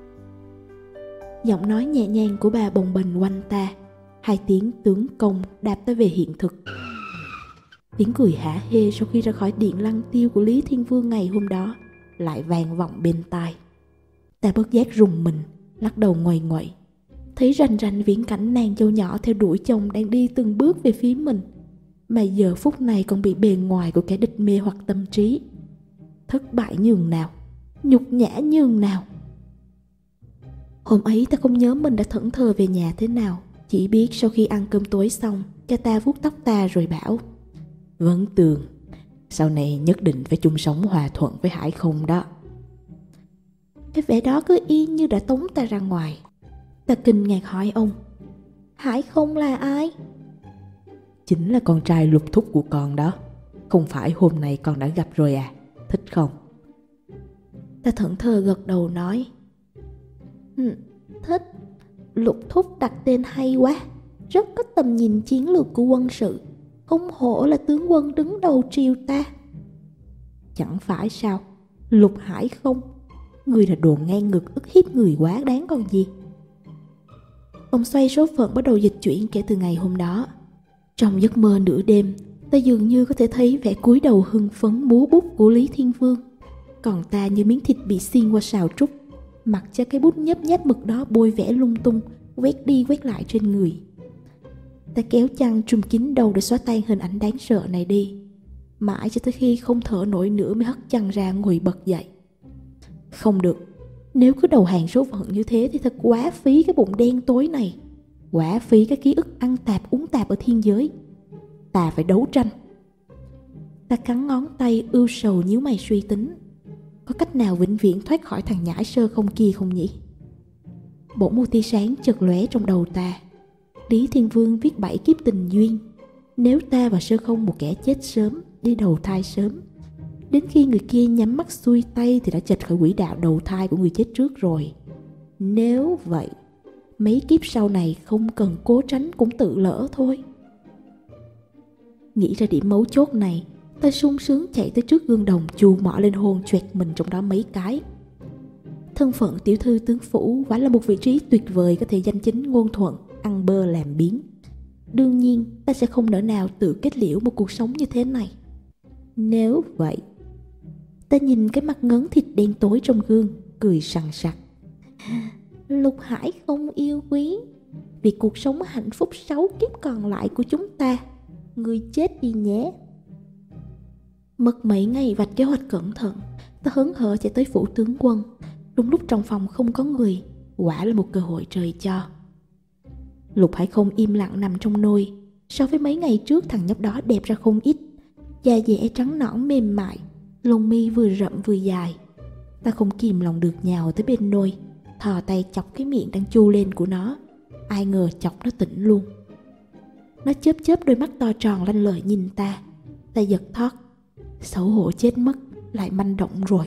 Speaker 1: Giọng nói nhẹ nhàng của bà bồng bềnh quanh ta. Hai tiếng tướng công đạp ta về hiện thực. Tiếng cười hả hê sau khi ra khỏi điện lăng tiêu của Lý Thiên Vương ngày hôm đó lại vang vọng bên tai. Ta bất giác rùng mình, lắc đầu ngoầy ngoậy. Thấy rành rành viễn cảnh nàng dâu nhỏ theo đuổi chồng đang đi từng bước về phía mình, mà giờ phút này còn bị bề ngoài của kẻ địch mê hoặc tâm trí. Thất bại nhường nào, nhục nhã nhường nào. Hôm ấy ta không nhớ mình đã thẫn thờ về nhà thế nào. Chỉ biết sau khi ăn cơm tối xong, cha ta vuốt tóc ta rồi bảo.
Speaker 2: Vấn Tường, sau này nhất định phải chung sống hòa thuận với Hải Không đó.
Speaker 1: Cái vẻ đó cứ y như đã tống ta ra ngoài. Ta kinh ngạc hỏi ông. Hải Không là ai?
Speaker 2: Chính là con trai Lục thúc của con đó. Không phải hôm nay con đã gặp rồi à? Thích không?
Speaker 1: Ta thẫn thờ gật đầu nói. Ừ, thích. Lục thúc đặt tên hay quá. Rất có tầm nhìn chiến lược của quân sự. Không hổ là tướng quân đứng đầu triều ta. Chẳng phải sao? Lục Hải Không, người là đồ ngang ngược ức hiếp người quá đáng còn gì. Ông xoay số phận bắt đầu dịch chuyển kể từ ngày hôm đó. Trong giấc mơ nửa đêm, ta dường như có thể thấy vẻ cúi đầu hưng phấn múa bút của Lý Thiên Vương. Còn ta như miếng thịt bị xiên qua sào trúc, mặc cho cái bút nhấp nháp mực đó bôi vẽ lung tung, quét đi quét lại trên người. Ta kéo chăn trùm kín đầu để xóa tan hình ảnh đáng sợ này đi. Mãi cho tới khi không thở nổi nữa mới hất chăn ra ngồi bật dậy. Không được, nếu cứ đầu hàng số phận như thế thì thật quá phí cái bụng đen tối này. Quá phí cái ký ức ăn tạp uống tạp ở thiên giới. Ta phải đấu tranh. Ta cắn ngón tay ưu sầu nhíu mày suy tính. Có cách nào vĩnh viễn thoát khỏi thằng nhãi sơ không kia không nhỉ? Bỗng một tia sáng chợt lóe trong đầu ta. Lý Thiên Vương viết bảy kiếp tình duyên. Nếu ta và sơ không một kẻ chết sớm, đi đầu thai sớm, đến khi người kia nhắm mắt xuôi tay thì đã chệch khỏi quỹ đạo đầu thai của người chết trước rồi. Nếu vậy, mấy kiếp sau này không cần cố tránh cũng tự lỡ thôi. Nghĩ ra điểm mấu chốt này, ta sung sướng chạy tới trước gương đồng chu mỏ lên hôn choẹt mình trong đó mấy cái. Thân phận tiểu thư tướng phủ quả là một vị trí tuyệt vời có thể danh chính ngôn thuận, ăn bơ làm biến. Đương nhiên ta sẽ không nỡ nào tự kết liễu một cuộc sống như thế này. Nếu vậy, ta nhìn cái mặt ngấn thịt đen tối trong gương, cười sằng sặc. Lục Hải không yêu quý, vì cuộc sống hạnh phúc sáu kiếp còn lại của chúng ta, người chết đi nhé. Mất mấy ngày vạch kế hoạch cẩn thận, ta hớn hở chạy tới phủ tướng quân. Đúng lúc trong phòng không có người, quả là một cơ hội trời cho. Lục Hải không im lặng nằm trong nôi. So với mấy ngày trước, thằng nhóc đó đẹp ra không ít. Da dẻ trắng nõn mềm mại, lông mi vừa rậm vừa dài. Ta không kìm lòng được nhào tới bên nôi, thò tay chọc cái miệng đang chu lên của nó. Ai ngờ chọc nó tỉnh luôn. Nó chớp chớp đôi mắt to tròn lanh lợi nhìn ta. Ta giật thót. Xấu hổ chết mất, lại manh động rồi.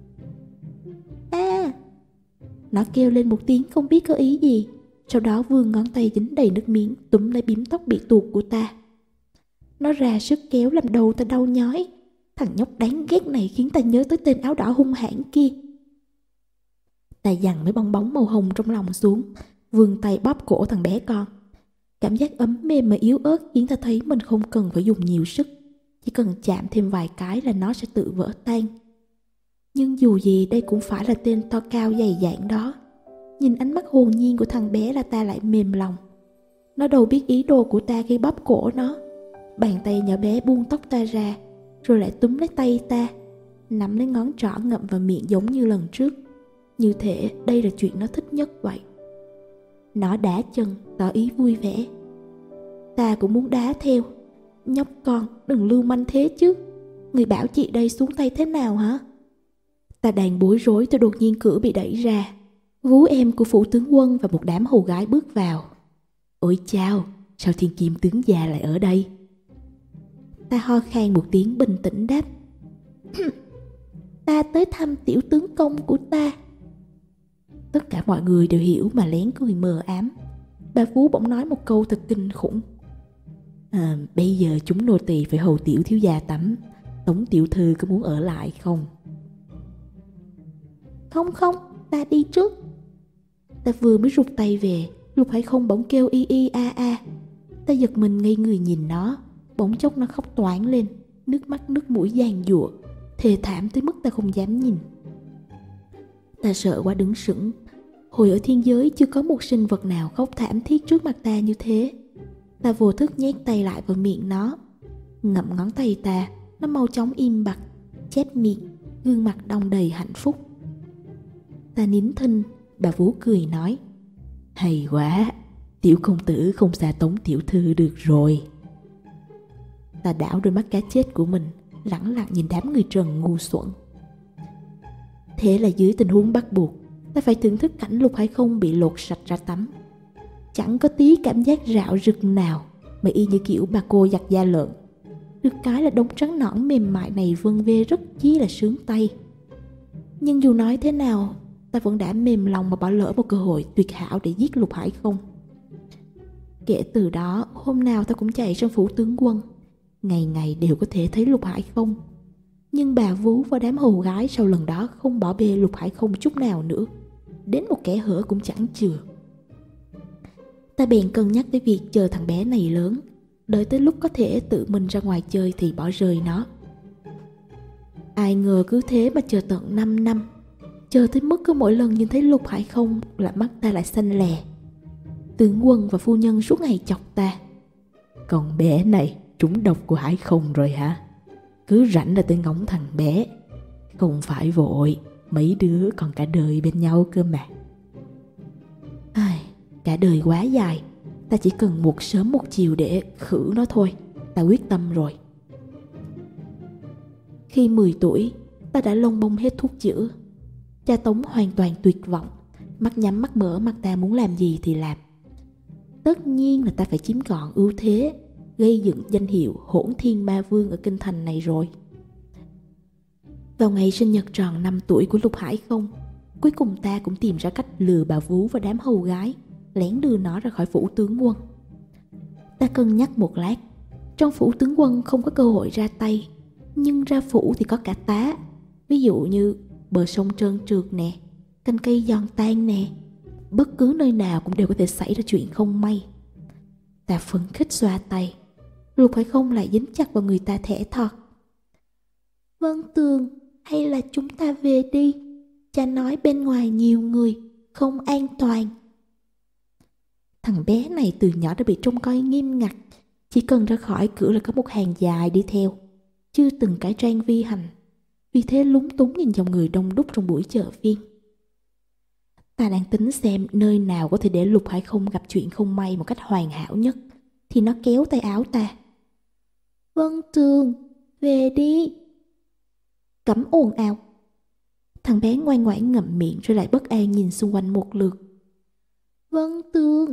Speaker 1: À! Nó kêu lên một tiếng không biết có ý gì. Sau đó vươn ngón tay dính đầy nước miếng túm lấy bím tóc bị tuột của ta. Nó ra sức kéo làm đầu ta đau nhói. Thằng nhóc đáng ghét này khiến ta nhớ tới tên áo đỏ hung hãn kia. Ta giằng mấy bong bóng màu hồng trong lòng xuống, vươn tay bóp cổ thằng bé con. Cảm giác ấm mềm mà yếu ớt khiến ta thấy mình không cần phải dùng nhiều sức. Chỉ cần chạm thêm vài cái là nó sẽ tự vỡ tan. Nhưng dù gì đây cũng phải là tên to cao dày dạn đó. Nhìn ánh mắt hồn nhiên của thằng bé là ta lại mềm lòng. Nó đâu biết ý đồ của ta khi bóp cổ nó. Bàn tay nhỏ bé buông tóc ta ra, rồi lại túm lấy tay ta, nắm lấy ngón trỏ ngậm vào miệng giống như lần trước. Như thể đây là chuyện nó thích nhất vậy. Nó đá chân, tỏ ý vui vẻ. Ta cũng muốn đá theo. Nhóc con, đừng lưu manh thế chứ. Người bảo chị đây xuống tay thế nào hả? Ta đang bối rối thì đột nhiên cửa bị đẩy ra. Vú em của phủ tướng quân và một đám hầu gái bước vào. Ôi chao, sao thiên kim tướng già lại ở đây? Ta ho khan một tiếng bình tĩnh đáp. Ta tới thăm tiểu tướng công của ta. Tất cả mọi người đều hiểu mà lén cười mờ ám. Bà vú bỗng nói một câu thật kinh khủng. À, bây giờ chúng nô tỳ phải hầu tiểu thiếu gia tắm. Tống tiểu thư có muốn ở lại không? Không không, ta đi trước. Ta vừa mới rụt tay về, Lục Hải không bỗng kêu y y a a. Ta giật mình ngây người nhìn nó. Bỗng chốc nó khóc toáng lên, nước mắt nước mũi giàn giụa, thê thảm tới mức ta không dám nhìn. Ta sợ quá đứng sững. Hồi ở thiên giới chưa có một sinh vật nào khóc thảm thiết trước mặt ta như thế. Ta vô thức nhét tay lại vào miệng nó, ngậm ngón tay ta. Nó mau chóng im bặt, chép miệng, gương mặt đong đầy hạnh phúc. Ta nín thinh. Bà vú cười nói. Hay quá, tiểu công tử không xa Tống tiểu thư được rồi. Ta đảo đôi mắt cá chết của mình, lẳng lặng nhìn đám người trần ngu xuẩn. Thế là dưới tình huống bắt buộc, ta phải thưởng thức cảnh Lục Hải không bị lột sạch ra tắm. Chẳng có tí cảm giác rạo rực nào, mà y như kiểu bà cô giặt da lợn. Được cái là đống trắng nõn mềm mại này vân vê rất chí là sướng tay. Nhưng dù nói thế nào, ta vẫn đã mềm lòng mà bỏ lỡ một cơ hội tuyệt hảo để giết Lục Hải không. Kể từ đó, hôm nào ta cũng chạy sang phủ tướng quân, ngày ngày đều có thể thấy Lục Hải không. Nhưng bà vú và đám hầu gái sau lần đó không bỏ bê Lục Hải không chút nào nữa, đến một kẻ hở cũng chẳng chừa. Ta bèn cân nhắc tới việc chờ thằng bé này lớn, đợi tới lúc có thể tự mình ra ngoài chơi thì bỏ rơi nó. Ai ngờ cứ thế mà chờ tận năm năm, chờ tới mức cứ mỗi lần nhìn thấy Lục Hải không là mắt ta lại xanh lè. Tướng quân và phu nhân suốt ngày chọc ta,
Speaker 2: Con bé này trúng độc của Hải Không rồi hả? Cứ rảnh là tới ngóng thằng bé. Không phải vội, mấy đứa còn cả đời bên nhau cơ mà.
Speaker 1: Ai, cả đời quá dài, ta chỉ cần một sớm một chiều để khử nó thôi. Ta quyết tâm rồi. Khi mười tuổi, ta đã lông bông hết thuốc chữa. Cha Tống hoàn toàn tuyệt vọng, mắt nhắm mắt mở mặc ta muốn làm gì thì làm. Tất nhiên là ta phải chiếm gọn ưu thế, gây dựng danh hiệu Hỗn Thiên Ma Vương ở kinh thành này rồi. Vào ngày sinh nhật tròn năm tuổi của Lục Hải Không, cuối cùng ta cũng tìm ra cách lừa bà vú và đám hầu gái, lén đưa nó ra khỏi phủ tướng quân. Ta cân nhắc một lát, trong phủ tướng quân không có cơ hội ra tay, nhưng ra phủ thì có cả tá. Ví dụ như bờ sông trơn trượt nè, cành cây giòn tan nè, bất cứ nơi nào cũng đều có thể xảy ra chuyện không may. Ta phấn khích xoa tay, Lục Hải Không lại dính chặt vào người ta thẻ thọt. Vân Tường, hay là chúng ta về đi, cha nói bên ngoài nhiều người, không an toàn. Thằng bé này từ nhỏ đã bị trông coi nghiêm ngặt, chỉ cần ra khỏi cửa là có một hàng dài đi theo, chưa từng cải trang vi hành, vì thế lúng túng nhìn dòng người đông đúc trong buổi chợ phiên. Ta đang tính xem nơi nào có thể để Lục Hải Không gặp chuyện không may một cách hoàn hảo nhất, thì nó kéo tay áo ta. Vân Tường, về đi. Cấm ồn ào. Thằng bé ngoan ngoãn ngậm miệng rồi lại bất an nhìn xung quanh một lượt. Vân Tường.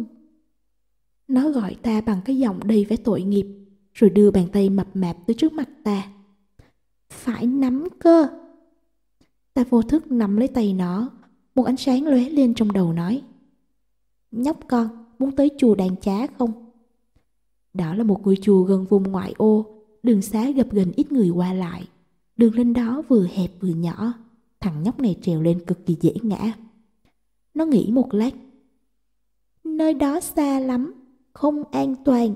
Speaker 1: Nó gọi ta bằng cái giọng đầy vẻ tội nghiệp, rồi đưa bàn tay mập mạp tới trước mặt ta. Phải nắm cơ. Ta vô thức nắm lấy tay nó, một ánh sáng lóe lên trong đầu nói. Nhóc con, muốn tới chùa Đàn Chá không? Đó là một ngôi chùa gần vùng ngoại ô, đường xá gập ghềnh ít người qua lại. Đường lên đó vừa hẹp vừa nhỏ, thằng nhóc này trèo lên cực kỳ dễ ngã. Nó nghĩ một lát. Nơi đó xa lắm, không an toàn.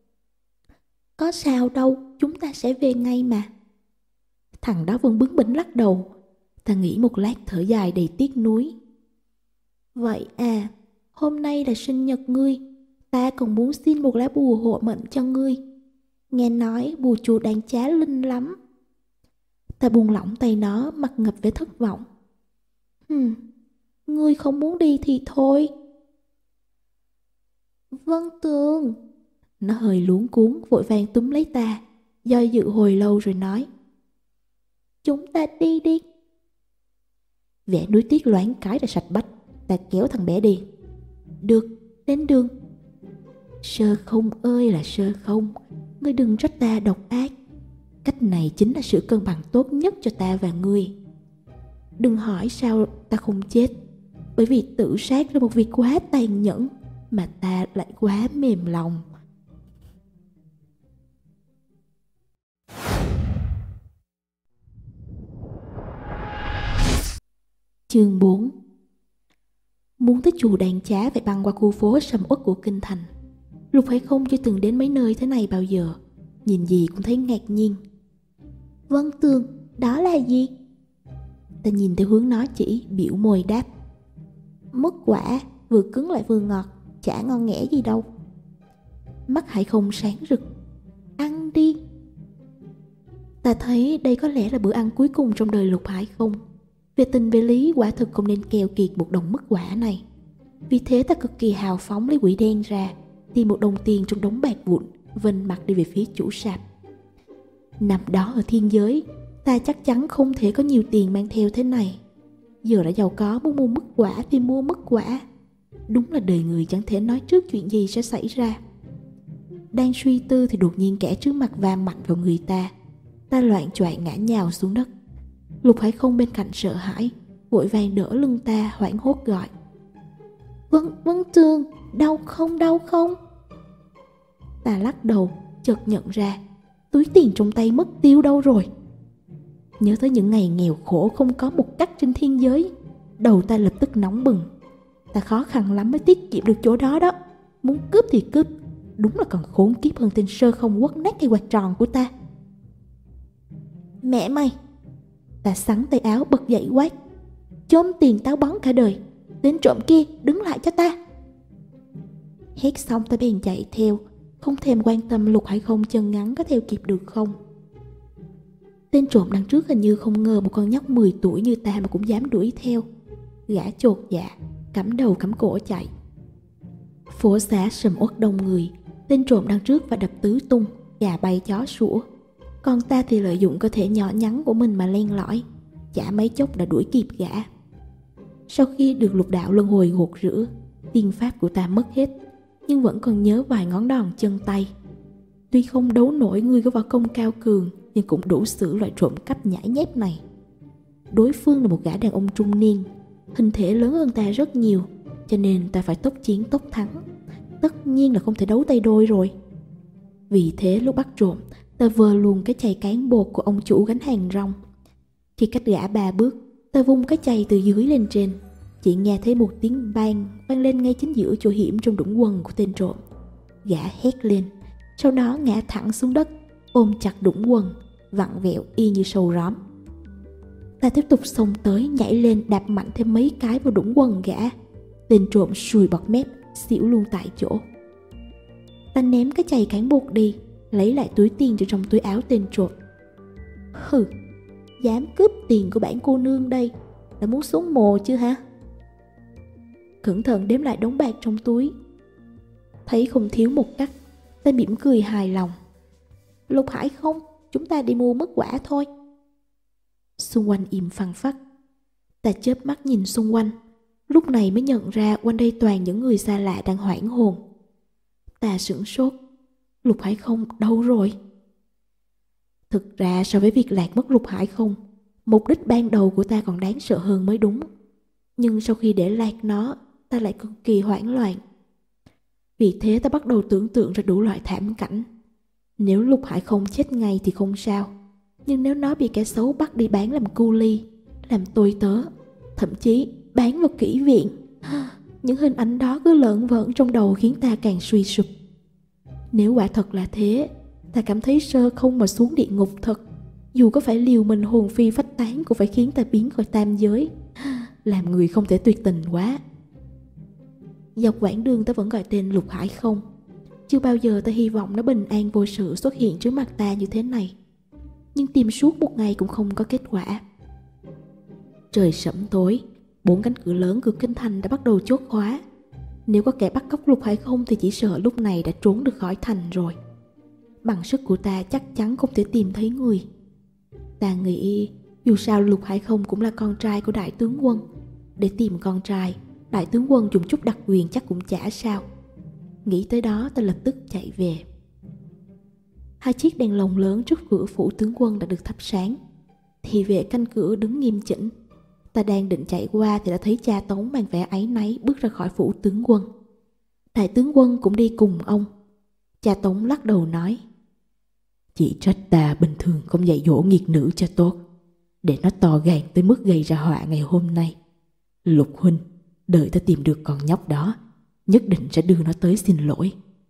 Speaker 1: Có sao đâu, chúng ta sẽ về ngay mà. Thằng đó vẫn bướng bỉnh lắc đầu. Ta nghĩ một lát thở dài đầy tiếc nuối. Vậy à, hôm nay là sinh nhật ngươi, ta còn muốn xin một lá bùa hộ mệnh cho ngươi. Nghe nói bùa chùa Đàn Chá linh lắm. Ta buông lỏng tay nó, mặt ngập vẻ thất vọng. Hừm, ngươi không muốn đi thì thôi. Vân Tường. Nó hơi luống cuống, vội vàng túm lấy ta, do dự hồi lâu rồi nói. Chúng ta đi đi. Vẻ nuối tiếc loáng cái đã sạch bách. Ta kéo thằng bé đi. Được, đến đường. Sơ Không ơi là Sơ Không, ngươi đừng trách ta độc ác. Cách này chính là sự cân bằng tốt nhất cho ta và ngươi. Đừng hỏi sao ta không chết, bởi vì tự sát là một việc quá tàn nhẫn, mà ta lại quá mềm lòng. Chương bốn. Muốn tới chùa Đàn Chá phải băng qua khu phố sầm uất của kinh thành. Lục Hải Không chưa từng đến mấy nơi thế này bao giờ, nhìn gì cũng thấy ngạc nhiên. Vân Tường, đó là gì? Ta nhìn theo hướng nó chỉ, biểu môi đáp. Mứt quả, vừa cứng lại vừa ngọt, chả ngon nghẻ gì đâu. Mắt Hải Không sáng rực. Ăn đi. Ta thấy đây có lẽ là bữa ăn cuối cùng trong đời Lục Hải Không. Về tình về lý quả thực không nên keo kiệt một đồng mứt quả này. Vì thế ta cực kỳ hào phóng lấy quỹ đen ra, tìm một đồng tiền trong đống bạc vụn, vênh mặt đi về phía chủ sạp. Năm đó ở thiên giới, ta chắc chắn không thể có nhiều tiền mang theo thế này. Giờ đã giàu có, muốn mua mứt quả thì mua mứt quả. Đúng là đời người chẳng thể nói trước chuyện gì sẽ xảy ra. Đang suy tư thì đột nhiên kẻ trước mặt va mạnh vào người ta. Ta loạng choạng ngã nhào xuống đất. Lục Hải Không bên cạnh sợ hãi, vội vàng đỡ lưng ta, hoảng hốt gọi. Vân, Vân Tường, đau không, đau không? Ta lắc đầu, chợt nhận ra túi tiền trong tay mất tiêu đâu rồi. Nhớ tới những ngày nghèo khổ không có một cách trên thiên giới, đầu ta lập tức nóng bừng. Ta khó khăn lắm mới tiết kiệm được chỗ đó đó. Muốn cướp thì cướp, đúng là còn khốn kiếp hơn tên Sơ Không quất nát cây quạt tròn của ta. Mẹ mày! Ta xắn tay áo bật dậy quát. Chôm tiền táo bón cả đời, tên trộm kia đứng lại cho ta. Hét xong ta bèn chạy theo, không thèm quan tâm Lục Hải Không chân ngắn có theo kịp được không. Tên trộm đằng trước hình như không ngờ một con nhóc mười tuổi như ta mà cũng dám đuổi theo. Gã chột dạ, cắm đầu cắm cổ chạy. Phố xá sầm uất đông người, tên trộm đằng trước và đập tứ tung, gà bay chó sủa. Còn ta thì lợi dụng cơ thể nhỏ nhắn của mình mà len lỏi, chả mấy chốc đã đuổi kịp gã. Sau khi được lục đạo luân hồi gột rửa, tiên pháp của ta mất hết, nhưng vẫn còn nhớ vài ngón đòn chân tay. Tuy không đấu nổi người có võ công cao cường, nhưng cũng đủ xử loại trộm cắp nhãi nhép này. Đối phương là một gã đàn ông trung niên, hình thể lớn hơn ta rất nhiều, cho nên ta phải tốc chiến tốc thắng. Tất nhiên là không thể đấu tay đôi rồi. Vì thế lúc bắt trộm, ta vơ luôn cái chày cán bột của ông chủ gánh hàng rong. Khi cách gã ba bước, ta vung cái chày từ dưới lên trên, chỉ nghe thấy một tiếng bang vang lên ngay chính giữa chỗ hiểm trong đũng quần của tên trộm. Gã hét lên, sau đó ngã thẳng xuống đất, ôm chặt đũng quần, vặn vẹo y như sâu róm. Ta tiếp tục xông tới, nhảy lên đạp mạnh thêm mấy cái vào đũng quần gã. Tên trộm sùi bọt mép, xỉu luôn tại chỗ. Ta ném cái chày cán bột đi, lấy lại túi tiền từ trong túi áo tên trộm. Hừ, dám cướp tiền của bản cô nương đây, là muốn xuống mồ chứ hả? Cẩn thận đếm lại đống bạc trong túi, thấy không thiếu một cắc, ta mỉm cười hài lòng. Lục Hải Không, chúng ta đi mua mứt quả thôi. Xung quanh im phăng phắc. Ta chớp mắt nhìn xung quanh, lúc này mới nhận ra quanh đây toàn những người xa lạ đang hoảng hồn. Ta sửng sốt, Lục Hải Không đâu rồi? Thực ra so với việc lạc mất Lục Hải Không, mục đích ban đầu của ta còn đáng sợ hơn mới đúng. Nhưng sau khi để lạc nó, ta lại cực kỳ hoảng loạn. Vì thế ta bắt đầu tưởng tượng ra đủ loại thảm cảnh. Nếu Lục Hải Không chết ngay thì không sao, nhưng nếu nó bị kẻ xấu bắt đi bán làm cu ly, làm tôi tớ, thậm chí bán vào kỹ viện, những hình ảnh đó cứ lợn vợn trong đầu khiến ta càng suy sụp. Nếu quả thật là thế, ta cảm thấy sơ không mà xuống địa ngục thật. Dù có phải liều mình hồn phi phách tán cũng phải khiến ta biến khỏi tam giới. Làm người không thể tuyệt tình quá. Dọc quãng đường ta vẫn gọi tên Lục Hải Không. Chưa bao giờ ta hy vọng nó bình an vô sự xuất hiện trước mặt ta như thế này. Nhưng tìm suốt một ngày cũng không có kết quả. Trời sẫm tối, bốn cánh cửa lớn của kinh thành đã bắt đầu chốt khóa. Nếu có kẻ bắt cóc Lục Hải Không thì chỉ sợ lúc này đã trốn được khỏi thành rồi. Bằng sức của ta chắc chắn không thể tìm thấy người. Ta nghĩ dù sao Lục Hải Không cũng là con trai của đại tướng quân. Để tìm con trai, đại tướng quân dùng chút đặc quyền chắc cũng chả sao. Nghĩ tới đó ta lập tức chạy về. Hai chiếc đèn lồng lớn trước cửa phủ tướng quân đã được thắp sáng. Thị vệ canh cửa đứng nghiêm chỉnh. Ta đang định chạy qua thì đã thấy cha Tống mang vẻ áy náy bước ra khỏi phủ tướng quân. Đại tướng quân cũng đi cùng ông. Cha Tống lắc đầu nói: Chỉ trách ta bình thường không dạy dỗ nghiệt nữ cho tốt, để nó to gan tới mức gây ra họa ngày hôm nay. Lục huynh, đợi ta tìm được con nhóc đó, nhất định sẽ đưa nó tới xin lỗi.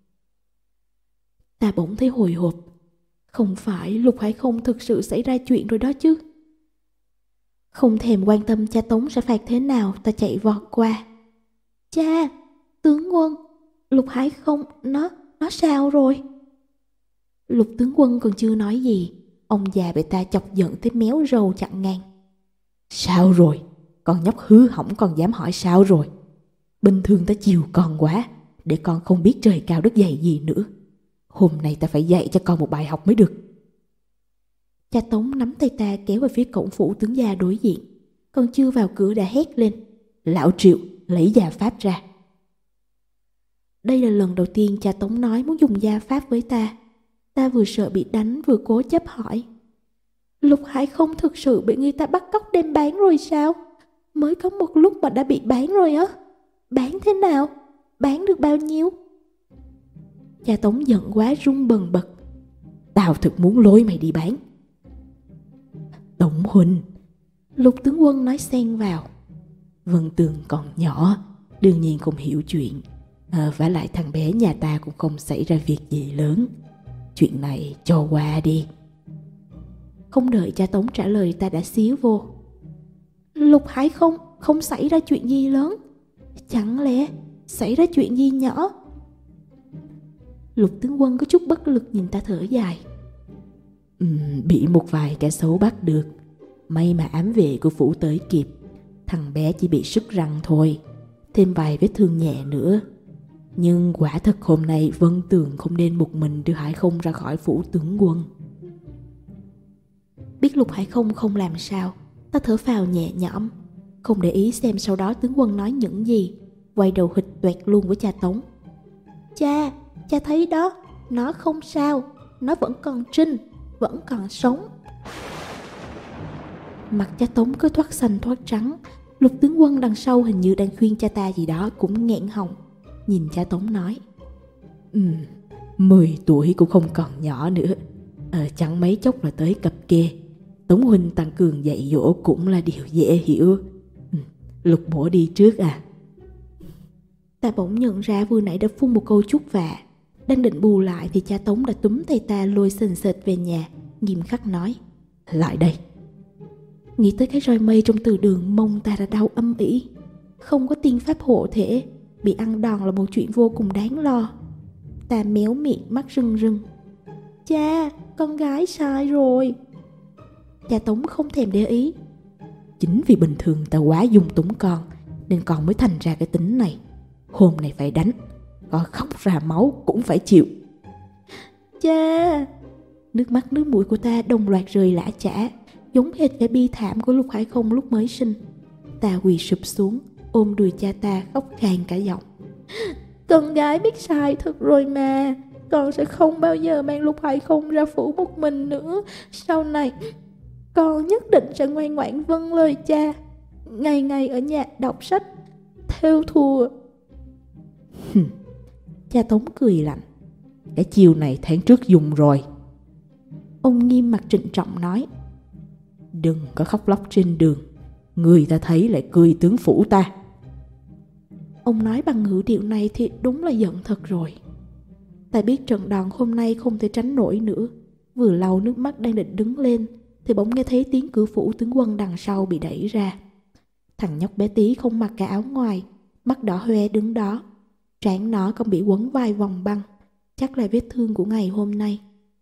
Speaker 1: Ta bỗng thấy hồi hộp. Không phải Lục Hải Không thực sự xảy ra chuyện rồi đó chứ? Không thèm quan tâm cha Tống sẽ phạt thế nào, ta chạy vọt qua. Cha, tướng quân, Lục Hải Không, nó, nó sao rồi? Lục tướng quân còn chưa nói gì, ông già bị ta chọc giận tới méo râu chặn ngang. Sao rồi? Con nhóc hư hỏng còn dám hỏi sao rồi? Bình thường ta chiều con quá, để con không biết trời cao đất dày gì nữa. Hôm nay ta phải dạy cho con một bài học mới được. Cha Tống nắm tay ta kéo về phía cổng phủ tướng gia đối diện. Còn chưa vào cửa đã hét lên: Lão Triệu, lấy gia pháp ra. Đây là lần đầu tiên cha Tống nói muốn dùng gia pháp với ta. Ta vừa sợ bị đánh vừa cố chấp hỏi: Lục Hải Không thực sự bị người ta bắt cóc đem bán rồi sao? Mới có một lúc mà đã bị bán rồi á? Bán thế nào? Bán được bao nhiêu? Cha Tống giận quá run bần bật: Tao thực muốn lôi mày đi bán. Tống huynh, Lục tướng quân nói xen vào: Vân Tường còn nhỏ, đương nhiên không hiểu chuyện. À, vả lại thằng bé nhà ta cũng không xảy ra việc gì lớn. Chuyện này cho qua đi. Không đợi cha Tống trả lời, ta đã xía vô: Lục Hải Không không xảy ra chuyện gì lớn, chẳng lẽ xảy ra chuyện gì nhỏ? Lục tướng quân có chút bất lực nhìn ta thở dài.
Speaker 2: Uhm, bị một vài kẻ xấu bắt được. May mà ám vệ của phủ tới kịp. Thằng bé chỉ bị sứt răng thôi, thêm vài vết thương nhẹ nữa. Nhưng quả thật hôm nay Vân Tường không nên một mình đưa Hải Không ra khỏi phủ tướng quân.
Speaker 1: Biết Lục Hải Không không làm sao, ta thở phào nhẹ nhõm, không để ý xem sau đó tướng quân nói những gì, quay đầu hịch toẹt luôn với cha Tống. Cha, cha thấy đó, nó không sao, nó vẫn còn trinh, vẫn còn sống. Mặt cha Tống cứ thoát xanh thoát trắng. Lục tướng quân đằng sau hình như đang khuyên cha ta gì đó cũng nghẹn họng. Nhìn cha Tống nói:
Speaker 2: Ừ, mười tuổi cũng không còn nhỏ nữa. Ờ, chẳng mấy chốc là tới cập kê. Tống huynh tăng cường dạy dỗ cũng là điều dễ hiểu. Ừ, Lục bổ đi trước à?
Speaker 1: Ta bỗng nhận ra vừa nãy đã phun một câu chúc vạ. Đang định bù lại thì cha Tống đã túm tay ta lôi sền sệt về nhà, nghiêm khắc nói:
Speaker 2: Lại đây.
Speaker 1: Nghĩ tới cái roi mây trong từ đường, mông ta đã đau âm ỉ. Không có tiên pháp hộ thể, bị ăn đòn là một chuyện vô cùng đáng lo. Ta méo miệng mắt rưng rưng: Cha, con gái sai rồi. Cha Tống không thèm để ý:
Speaker 2: Chính vì bình thường ta quá dung túng con, nên con mới thành ra cái tính này. Hôm nay phải đánh, con khóc ra máu cũng phải chịu.
Speaker 1: Cha! Nước mắt nước mũi của ta đồng loạt rơi lã chã, giống hệt vẻ bi thảm của Lục Hải Không lúc mới sinh. Ta quỳ sụp xuống, ôm đùi cha ta khóc khan cả giọng: Con gái biết sai thật rồi mà. Con sẽ không bao giờ mang Lục Hải Không ra phủ một mình nữa. Sau này con nhất định sẽ ngoan ngoãn vâng lời cha, ngày ngày ở nhà đọc sách, thêu thùa.
Speaker 2: Cha Tống cười lạnh: Cái chiêu này tháng trước dùng rồi.
Speaker 1: Ông nghiêm mặt trịnh trọng nói:
Speaker 2: Đừng có khóc lóc trên đường, người ta thấy lại cười tướng phủ ta.
Speaker 1: Ông nói bằng ngữ điệu này thì đúng là giận thật rồi. Ta biết trận đòn hôm nay không thể tránh nổi nữa. Vừa lau nước mắt đang định đứng lên thì bỗng nghe thấy tiếng cửa phủ tướng quân đằng sau bị đẩy ra. Thằng nhóc bé tí không mặc cả áo ngoài, mắt đỏ hoe đứng đó. Trán nó còn bị quấn vài vòng băng, chắc là vết thương của ngày hôm nay.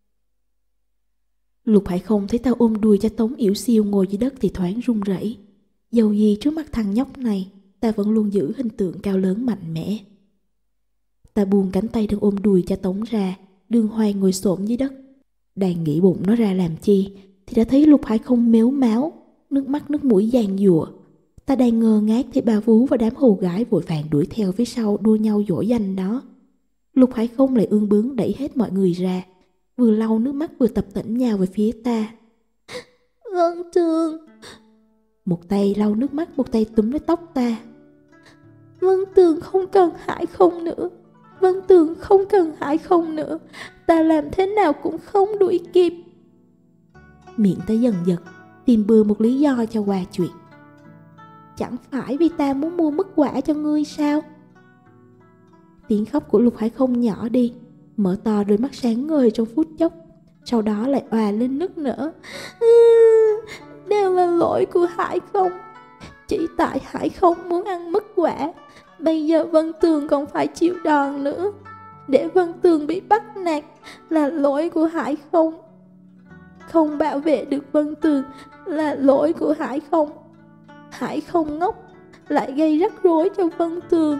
Speaker 1: Lục Hải Không thấy tao ôm đùi cha Tống yểu xiêu ngồi dưới đất thì thoáng run rẩy. Dầu gì trước mặt thằng nhóc này, ta vẫn luôn giữ hình tượng cao lớn mạnh mẽ. Ta buông cánh tay đang ôm đùi cha Tống ra, đường hoài ngồi xổm dưới đất. Đang nghĩ bụng nó ra làm chi thì đã thấy Lục Hải Không mếu máo, nước mắt nước mũi giàn giụa. Ta đang ngơ ngác thì bà vú và đám hầu gái vội vàng đuổi theo phía sau đua nhau dỗ dành nó. Lục Hải Không lại ương bướng đẩy hết mọi người ra, vừa lau nước mắt vừa tập tễnh nhào về phía ta. Vân Tường! Một tay lau nước mắt, một tay túm lấy tóc ta. Vân Tường không cần Hải Không nữa. Vân Tường không cần Hải Không nữa. Ta làm thế nào cũng không đuổi kịp. Miệng ta dần giật, tìm bừa một lý do cho qua chuyện. Chẳng phải vì ta muốn mua mứt quả cho ngươi sao? Tiếng khóc của Lục Hải Không nhỏ đi, mở to đôi mắt sáng ngời trong phút chốc, sau đó lại òa lên nức nở. Ừ, đều là lỗi của Hải Không. Chỉ tại Hải Không muốn ăn mứt quả, bây giờ Vân Tường còn phải chịu đòn nữa. Để Vân Tường bị bắt nạt là lỗi của Hải Không. Không bảo vệ được Vân Tường là lỗi của Hải Không. Hải Không ngốc lại gây rắc rối cho Vân Tường.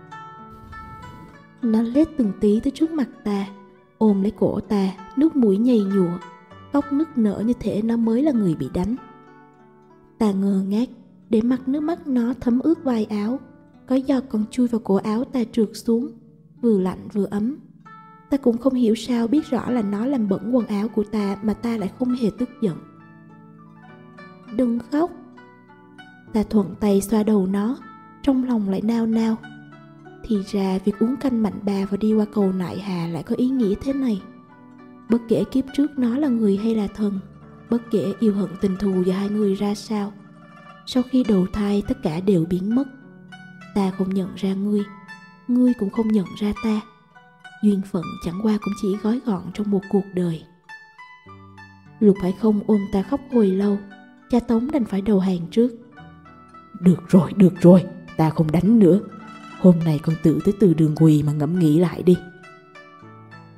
Speaker 1: Nó lết từng tí tới trước mặt ta, ôm lấy cổ ta, nước mũi nhầy nhụa, khóc nức nở như thể nó mới là người bị đánh. Ta ngơ ngác để mặc nước mắt nó thấm ướt vai áo, có giọt còn chui vào cổ áo ta trượt xuống, vừa lạnh vừa ấm. Ta cũng không hiểu sao biết rõ là nó làm bẩn quần áo của ta mà ta lại không hề tức giận. Đừng khóc. Ta thuận tay xoa đầu nó, trong lòng lại nao nao. Thì ra việc uống canh mạnh bà và đi qua cầu Nại Hà lại có ý nghĩa thế này. Bất kể kiếp trước nó là người hay là thần, bất kể yêu hận tình thù giữa hai người ra sao, sau khi đầu thai tất cả đều biến mất. Ta không nhận ra ngươi, ngươi cũng không nhận ra ta. Duyên phận chẳng qua cũng chỉ gói gọn trong một cuộc đời. Lục Hải Không ôm ta khóc hồi lâu. Cha Tống đành phải đầu hàng trước.
Speaker 2: Được rồi, được rồi, ta không đánh nữa. Hôm nay con tự tới từ đường quỳ mà ngẫm nghĩ lại đi.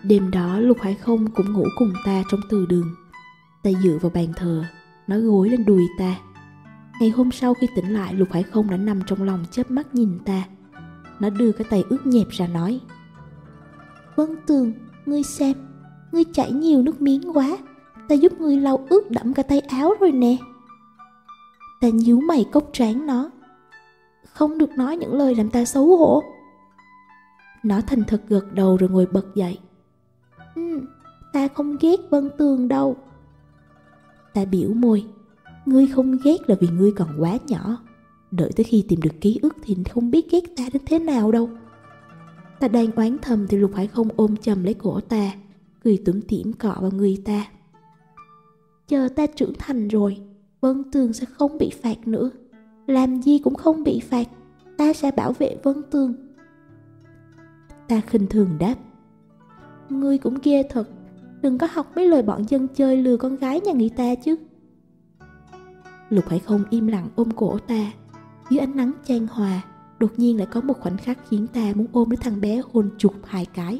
Speaker 1: Đêm đó Lục Hải Không cũng ngủ cùng ta trong từ đường. Ta dựa vào bàn thờ, nó gối lên đùi ta. Ngày hôm sau khi tỉnh lại, Lục Hải Không đã nằm trong lòng chớp mắt nhìn ta. Nó đưa cái tay ướt nhẹp ra nói: Vân Tường, ngươi xem, ngươi chảy nhiều nước miếng quá, ta giúp ngươi lau ướt đẫm cả tay áo rồi nè. Ta nhíu mày cốc trán nó: Không được nói những lời làm ta xấu hổ. Nó thành thật gật đầu rồi ngồi bật dậy. Ừ, ta không ghét Vân Tường đâu. Ta biểu môi: Ngươi không ghét là vì ngươi còn quá nhỏ. Đợi tới khi tìm được ký ức thì không biết ghét ta đến thế nào đâu. Ta đang oán thầm thì Lục Hải Không ôm chầm lấy cổ ta, cười tủm tỉm cọ vào người ta. Chờ ta trưởng thành rồi, Vân Tường sẽ không bị phạt nữa. Làm gì cũng không bị phạt, ta sẽ bảo vệ Vân Tường. Ta khinh thường đáp: Ngươi cũng ghê thật, đừng có học mấy lời bọn dân chơi lừa con gái nhà người ta chứ. Lục Hải Không im lặng ôm cổ ta. Dưới ánh nắng chan hòa, đột nhiên lại có một khoảnh khắc khiến ta muốn ôm lấy thằng bé hôn chụp hai cái.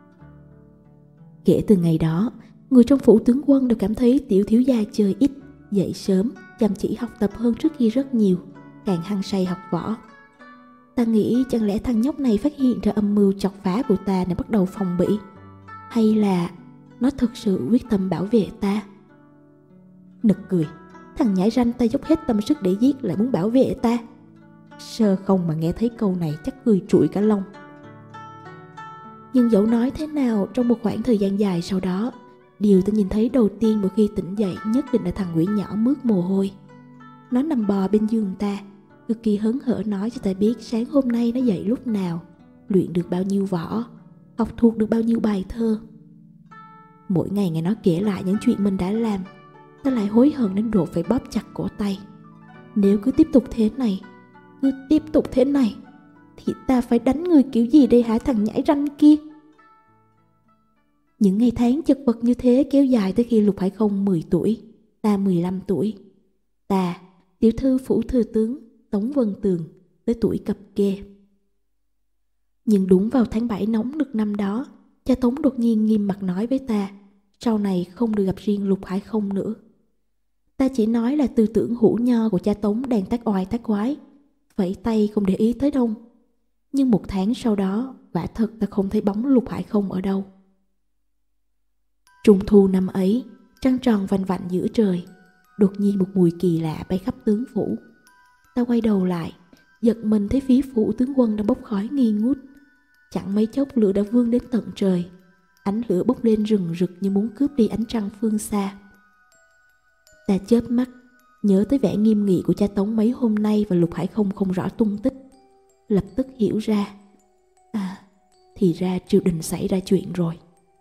Speaker 1: Kể từ ngày đó, người trong phủ tướng quân đều cảm thấy tiểu thiếu gia chơi ít, dậy sớm, chăm chỉ học tập hơn trước kia rất nhiều, càng hăng say học võ. Ta nghĩ chẳng lẽ thằng nhóc này phát hiện ra âm mưu chọc phá của ta nên bắt đầu phòng bị, hay là nó thực sự quyết tâm bảo vệ ta? Nực cười, thằng nhãi ranh ta dốc hết tâm sức để giết lại muốn bảo vệ ta. Sơ không mà nghe thấy câu này chắc cười trụi cả lông. Nhưng dẫu nói thế nào, trong một khoảng thời gian dài sau đó, điều ta nhìn thấy đầu tiên mỗi khi tỉnh dậy nhất định là thằng quỷ nhỏ mướt mồ hôi. Nó nằm bò bên giường ta, cực kỳ hớn hở nói cho ta biết sáng hôm nay nó dậy lúc nào, luyện được bao nhiêu võ, học thuộc được bao nhiêu bài thơ. Mỗi ngày nghe nó kể lại những chuyện mình đã làm, ta lại hối hận đến độ phải bóp chặt cổ tay. Nếu cứ tiếp tục thế này, cứ tiếp tục thế này, thì ta phải đánh người kiểu gì đây hả thằng nhãi ranh kia? Những ngày tháng chật vật như thế kéo dài tới khi Lục Hải Không mười tuổi, ta mười lăm tuổi. Ta, tiểu thư phủ thừa tướng Tống Vân Tường, tới tuổi cập kê. Nhưng đúng vào tháng bảy nóng nực năm đó, cha Tống đột nhiên nghiêm mặt nói với ta, sau này không được gặp riêng Lục Hải Không nữa. Ta chỉ nói là tư tưởng hủ nho của cha Tống đang tác oai tác quái, vẫy tay không để ý tới đâu. Nhưng một tháng sau đó, quả thật ta không thấy bóng Lục Hải Không ở đâu. Trung thu năm ấy, trăng tròn vành vạnh giữa trời, đột nhiên một mùi kỳ lạ bay khắp tướng phủ. Ta quay đầu lại, giật mình thấy phía phủ tướng quân đang bốc khói nghi ngút. Chẳng mấy chốc lửa đã vươn đến tận trời, ánh lửa bốc lên rừng rực như muốn cướp đi ánh trăng phương xa. Ta chớp mắt, nhớ tới vẻ nghiêm nghị của cha Tống mấy hôm nay và Lục Hải Không không rõ tung tích, lập tức hiểu ra, à, thì ra triều đình xảy ra chuyện rồi.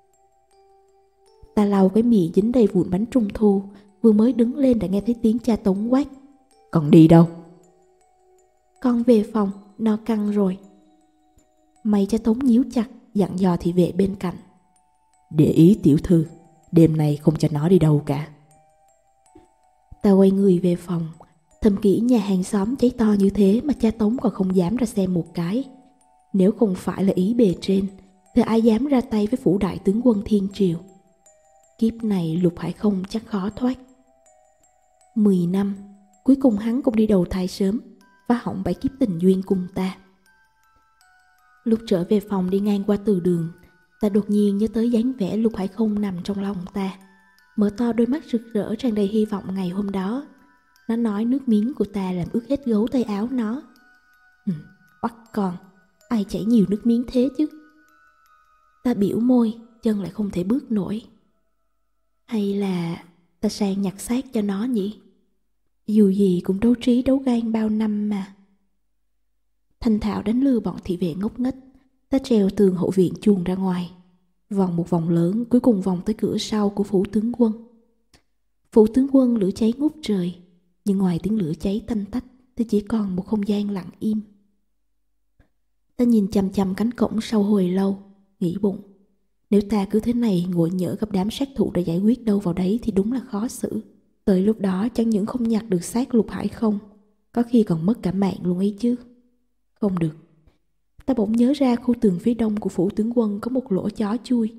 Speaker 1: Ta lau cái mì dính đầy vụn bánh trung thu, vừa mới đứng lên đã nghe thấy tiếng cha Tống quát: Con đi đâu? Con về phòng, no căng rồi. Mày cha Tống nhíu chặt, dặn dò thị vệ bên cạnh: Để ý tiểu thư, đêm nay không cho nó đi đâu cả. Ta quay người về phòng, thầm nghĩ nhà hàng xóm cháy to như thế mà cha Tống còn không dám ra xem một cái. Nếu không phải là ý bề trên, thì ai dám ra tay với phủ đại tướng quân Thiên Triều. Kiếp này Lục Hải Không chắc khó thoát. Mười năm, cuối cùng hắn cũng đi đầu thai sớm, phá hỏng bảy kiếp tình duyên cùng ta. Lúc trở về phòng đi ngang qua từ đường, ta đột nhiên nhớ tới dáng vẻ Lục Hải Không nằm trong lòng ta, mở to đôi mắt rực rỡ tràn đầy hy vọng ngày hôm đó. Nó nói nước miếng của ta làm ướt hết gấu tay áo nó. Ừ, oắt con, ai chảy nhiều nước miếng thế chứ? Ta biểu môi, chân lại không thể bước nổi. Hay là ta sang nhặt xác cho nó nhỉ? Dù gì cũng đấu trí đấu gan bao năm mà. Thành thạo đánh lừa bọn thị vệ ngốc nghếch, ta trèo tường hậu viện chuồn ra ngoài, vòng một vòng lớn, cuối cùng vòng tới cửa sau của phủ tướng quân. Phủ tướng quân lửa cháy ngút trời, nhưng ngoài tiếng lửa cháy tanh tách thì chỉ còn một không gian lặng im. Ta nhìn chằm chằm cánh cổng sau hồi lâu, nghĩ bụng, nếu ta cứ thế này ngồi nhỡ gặp đám sát thủ để giải quyết đâu vào đấy thì đúng là khó xử. Tới lúc đó chẳng những không nhặt được xác Lục Hải Không, có khi còn mất cả mạng luôn ấy chứ. Không được. Ta bỗng nhớ ra khu tường phía đông của phủ tướng quân có một lỗ chó chui.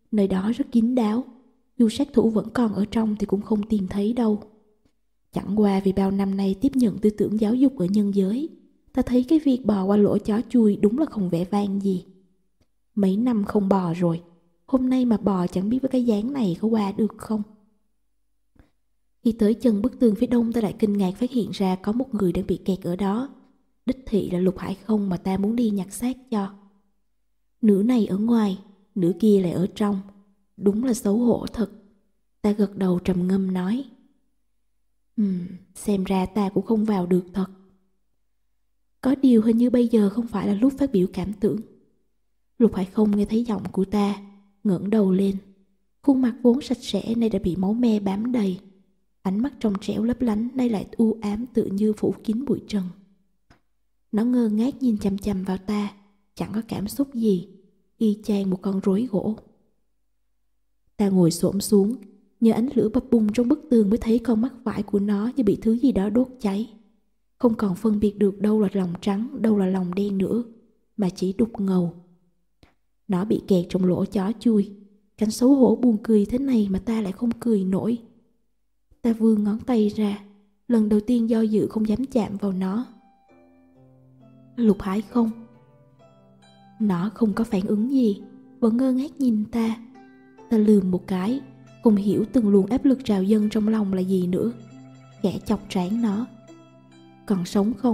Speaker 1: Nơi đó rất kín đáo, dù sát thủ vẫn còn ở trong thì cũng không tìm thấy đâu. Chẳng qua vì bao năm nay tiếp nhận tư tưởng giáo dục ở nhân giới, ta thấy cái việc bò qua lỗ chó chui đúng là không vẻ vang gì. Mấy năm không bò rồi, hôm nay mà bò chẳng biết với cái dáng này có qua được không. Khi tới chân bức tường phía đông, ta lại kinh ngạc phát hiện ra có một người đang bị kẹt ở đó. Đích thị là Lục Hải Không mà ta muốn đi nhặt xác cho. Nửa này ở ngoài, nửa kia lại ở trong. Đúng là xấu hổ thật. Ta gật đầu trầm ngâm nói: Ừm, xem ra ta cũng không vào được thật. Có điều hình như bây giờ không phải là lúc phát biểu cảm tưởng. Lục Hải Không nghe thấy giọng của ta, ngẩng đầu lên. Khuôn mặt vốn sạch sẽ nay đã bị máu me bám đầy. Ánh mắt trong trẻo lấp lánh nay lại u ám tự như phủ kín bụi trần. Nó ngơ ngác nhìn chằm chằm vào ta, chẳng có cảm xúc gì, y chang một con rối gỗ. Ta ngồi xổm xuống, nhờ ánh lửa bập bùng trong bức tường mới thấy con mắt phải của nó như bị thứ gì đó đốt cháy. Không còn phân biệt được đâu là lòng trắng, đâu là lòng đen nữa, mà chỉ đục ngầu. Nó bị kẹt trong lỗ chó chui. Cảnh xấu hổ buồn cười thế này mà ta lại không cười nổi. Ta vươn ngón tay ra, lần đầu tiên do dự không dám chạm vào nó. Lục Hải Không. Nó không có phản ứng gì, vẫn ngơ ngác nhìn ta. Ta lườm một cái, không hiểu từng luồng áp lực trào dâng trong lòng là gì nữa. Khẽ chọc trán nó. Còn sống không?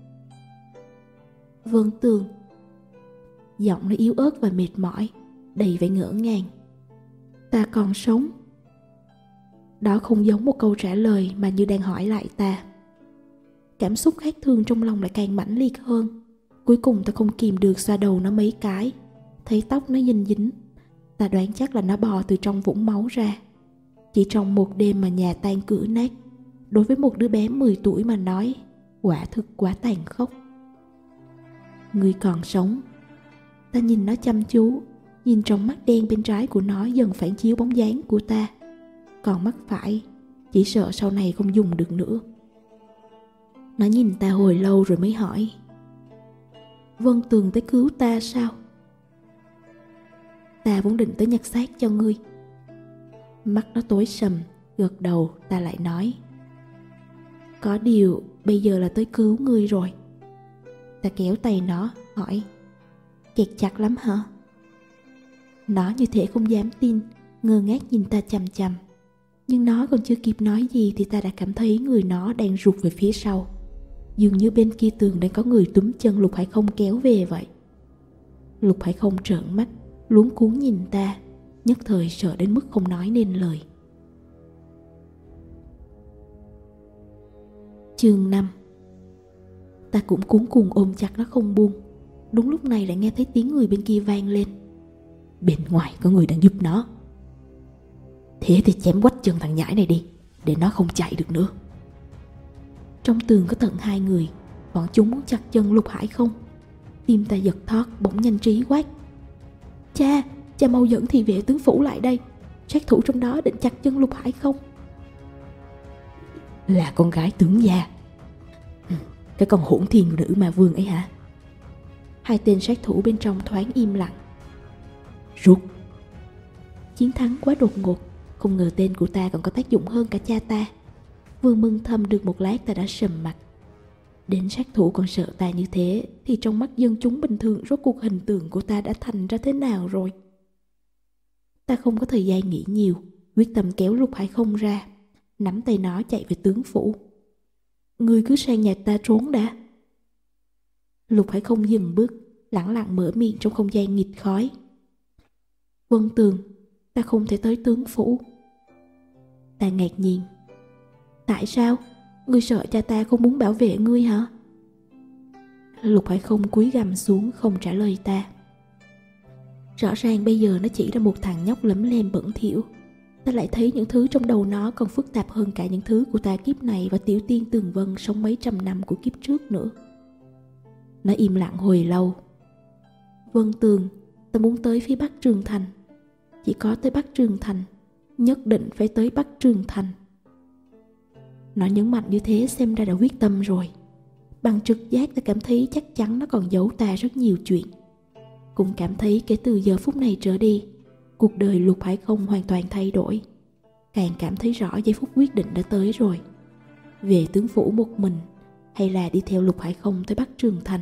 Speaker 1: Vân Tường. Giọng nó yếu ớt và mệt mỏi, đầy vẻ ngỡ ngàng. Ta còn sống. Đó không giống một câu trả lời mà như đang hỏi lại ta. Cảm xúc khác thường trong lòng lại càng mãnh liệt hơn. Cuối cùng ta không kìm được xoa đầu nó mấy cái. Thấy tóc nó dinh dính, ta đoán chắc là nó bò từ trong vũng máu ra. Chỉ trong một đêm mà nhà tan cửa nát, đối với một đứa bé mười tuổi mà nói, quả thực quá tàn khốc. Ngươi còn sống. Ta nhìn nó chăm chú, nhìn trong mắt đen bên trái của nó dần phản chiếu bóng dáng của ta. Còn mắt phải, chỉ sợ sau này không dùng được nữa. Nó nhìn ta hồi lâu rồi mới hỏi: Vân Tường tới cứu ta sao? Ta vốn định tới nhặt xác cho ngươi. Mắt nó tối sầm, gật đầu. Ta lại nói: Có điều bây giờ là tới cứu ngươi rồi. Ta kéo tay nó, hỏi: Kẹt chặt lắm hả? Nó như thể không dám tin, ngơ ngác nhìn ta chằm chằm. Nhưng nó còn chưa kịp nói gì thì ta đã cảm thấy người nó đang rụt về phía sau. Dường như bên kia tường đang có người túm chân Lục Hải Không kéo về vậy. Lục Hải Không trợn mắt, luống cuống nhìn ta, nhất thời sợ đến mức không nói nên lời. Chương năm. Ta cũng cuống cuồng ôm chặt nó không buông. Đúng lúc này lại nghe thấy tiếng người bên kia vang lên: Bên ngoài có người đang giúp nó. Thế thì chém quách chân thằng nhãi này đi, để nó không chạy được nữa. Trong tường có tận hai người, bọn chúng muốn chặt chân Lục Hải Không. Tim ta giật thót, bỗng nhanh trí quát: Cha, cha mau dẫn thị vệ tướng phủ lại đây. Sát thủ trong đó định chặt chân Lục Hải Không. Là con gái tướng gia. Cái con hỗn thiên nữ ma vương ấy hả? Hai tên sát thủ bên trong thoáng im lặng. Rút. Chiến thắng quá đột ngột, không ngờ tên của ta còn có tác dụng hơn cả cha ta. Vừa mừng thầm được một lát ta đã sầm mặt. Đến sát thủ còn sợ ta như thế, thì trong mắt dân chúng bình thường rốt cuộc hình tượng của ta đã thành ra thế nào rồi? Ta không có thời gian nghĩ nhiều, quyết tâm kéo Lục Hải Không ra, nắm tay nó chạy về tướng phủ. Ngươi cứ sang nhà ta trốn đã. Lục Hải Không dừng bước, lẳng lặng mở miệng trong không gian nghịt khói. Vân Tường, ta không thể tới tướng phủ. Ta ngạc nhiên. Tại sao? Ngươi sợ cha ta không muốn bảo vệ ngươi hả? Lục Hải Không cúi gằm xuống không trả lời ta. Rõ ràng bây giờ nó chỉ là một thằng nhóc lấm lem bẩn thỉu. Ta lại thấy những thứ trong đầu nó còn phức tạp hơn cả những thứ của ta kiếp này và tiểu tiên Tường Vân sống mấy trăm năm của kiếp trước nữa. Nó im lặng hồi lâu. Vân Tường, ta muốn tới phía Bắc Trường Thành. Chỉ có tới Bắc Trường Thành, nhất định phải tới Bắc Trường Thành. Nó nhấn mạnh như thế xem ra đã quyết tâm rồi. Bằng trực giác ta cảm thấy chắc chắn nó còn giấu ta rất nhiều chuyện. Cũng cảm thấy kể từ giờ phút này trở đi, Cuộc đời Lục Hải Không hoàn toàn thay đổi. Càng cảm thấy rõ giây phút quyết định đã tới rồi. Về tướng phủ một mình hay là đi theo Lục Hải Không tới Bắc Trường Thành.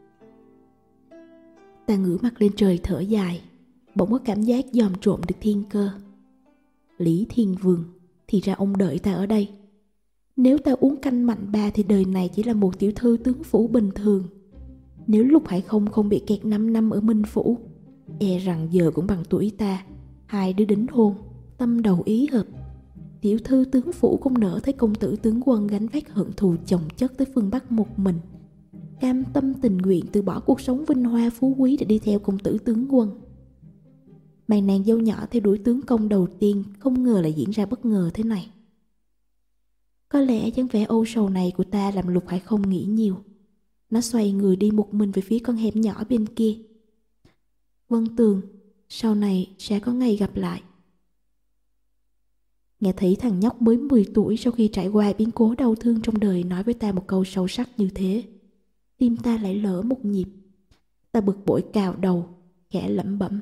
Speaker 1: Ta ngửa mặt lên trời thở dài, bỗng có cảm giác dòm trộm được thiên cơ. Lý Thiên Vương, thì ra ông đợi ta ở đây. Nếu ta uống canh mạnh ba thì đời này chỉ là một tiểu thư tướng phủ bình thường. Nếu Lục Hải Không không bị kẹt năm năm ở Minh Phủ, e rằng giờ cũng bằng tuổi ta. Hai đứa đính hôn, tâm đầu ý hợp. Tiểu thư tướng phủ không nỡ thấy công tử tướng quân gánh vác hận thù chồng chất tới phương Bắc một mình, cam tâm tình nguyện từ bỏ cuộc sống vinh hoa phú quý để đi theo công tử tướng quân. Màn nàng dâu nhỏ theo đuổi tướng công đầu tiên không ngờ lại diễn ra bất ngờ thế này. Có lẽ dáng vẻ âu sầu này của ta làm Lục Hải Không nghĩ nhiều. Nó xoay người đi một mình về phía con hẻm nhỏ bên kia. Vân Tường, sau này sẽ có ngày gặp lại. Nghe thấy thằng nhóc mới mười tuổi sau khi trải qua biến cố đau thương trong đời nói với ta một câu sâu sắc như thế, tim ta lại lỡ một nhịp. Ta bực bội cào đầu, khẽ lẩm bẩm.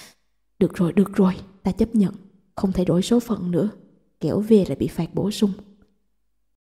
Speaker 1: Được rồi, được rồi, ta chấp nhận, không thay đổi số phận nữa, kẻo về lại bị phạt bổ sung.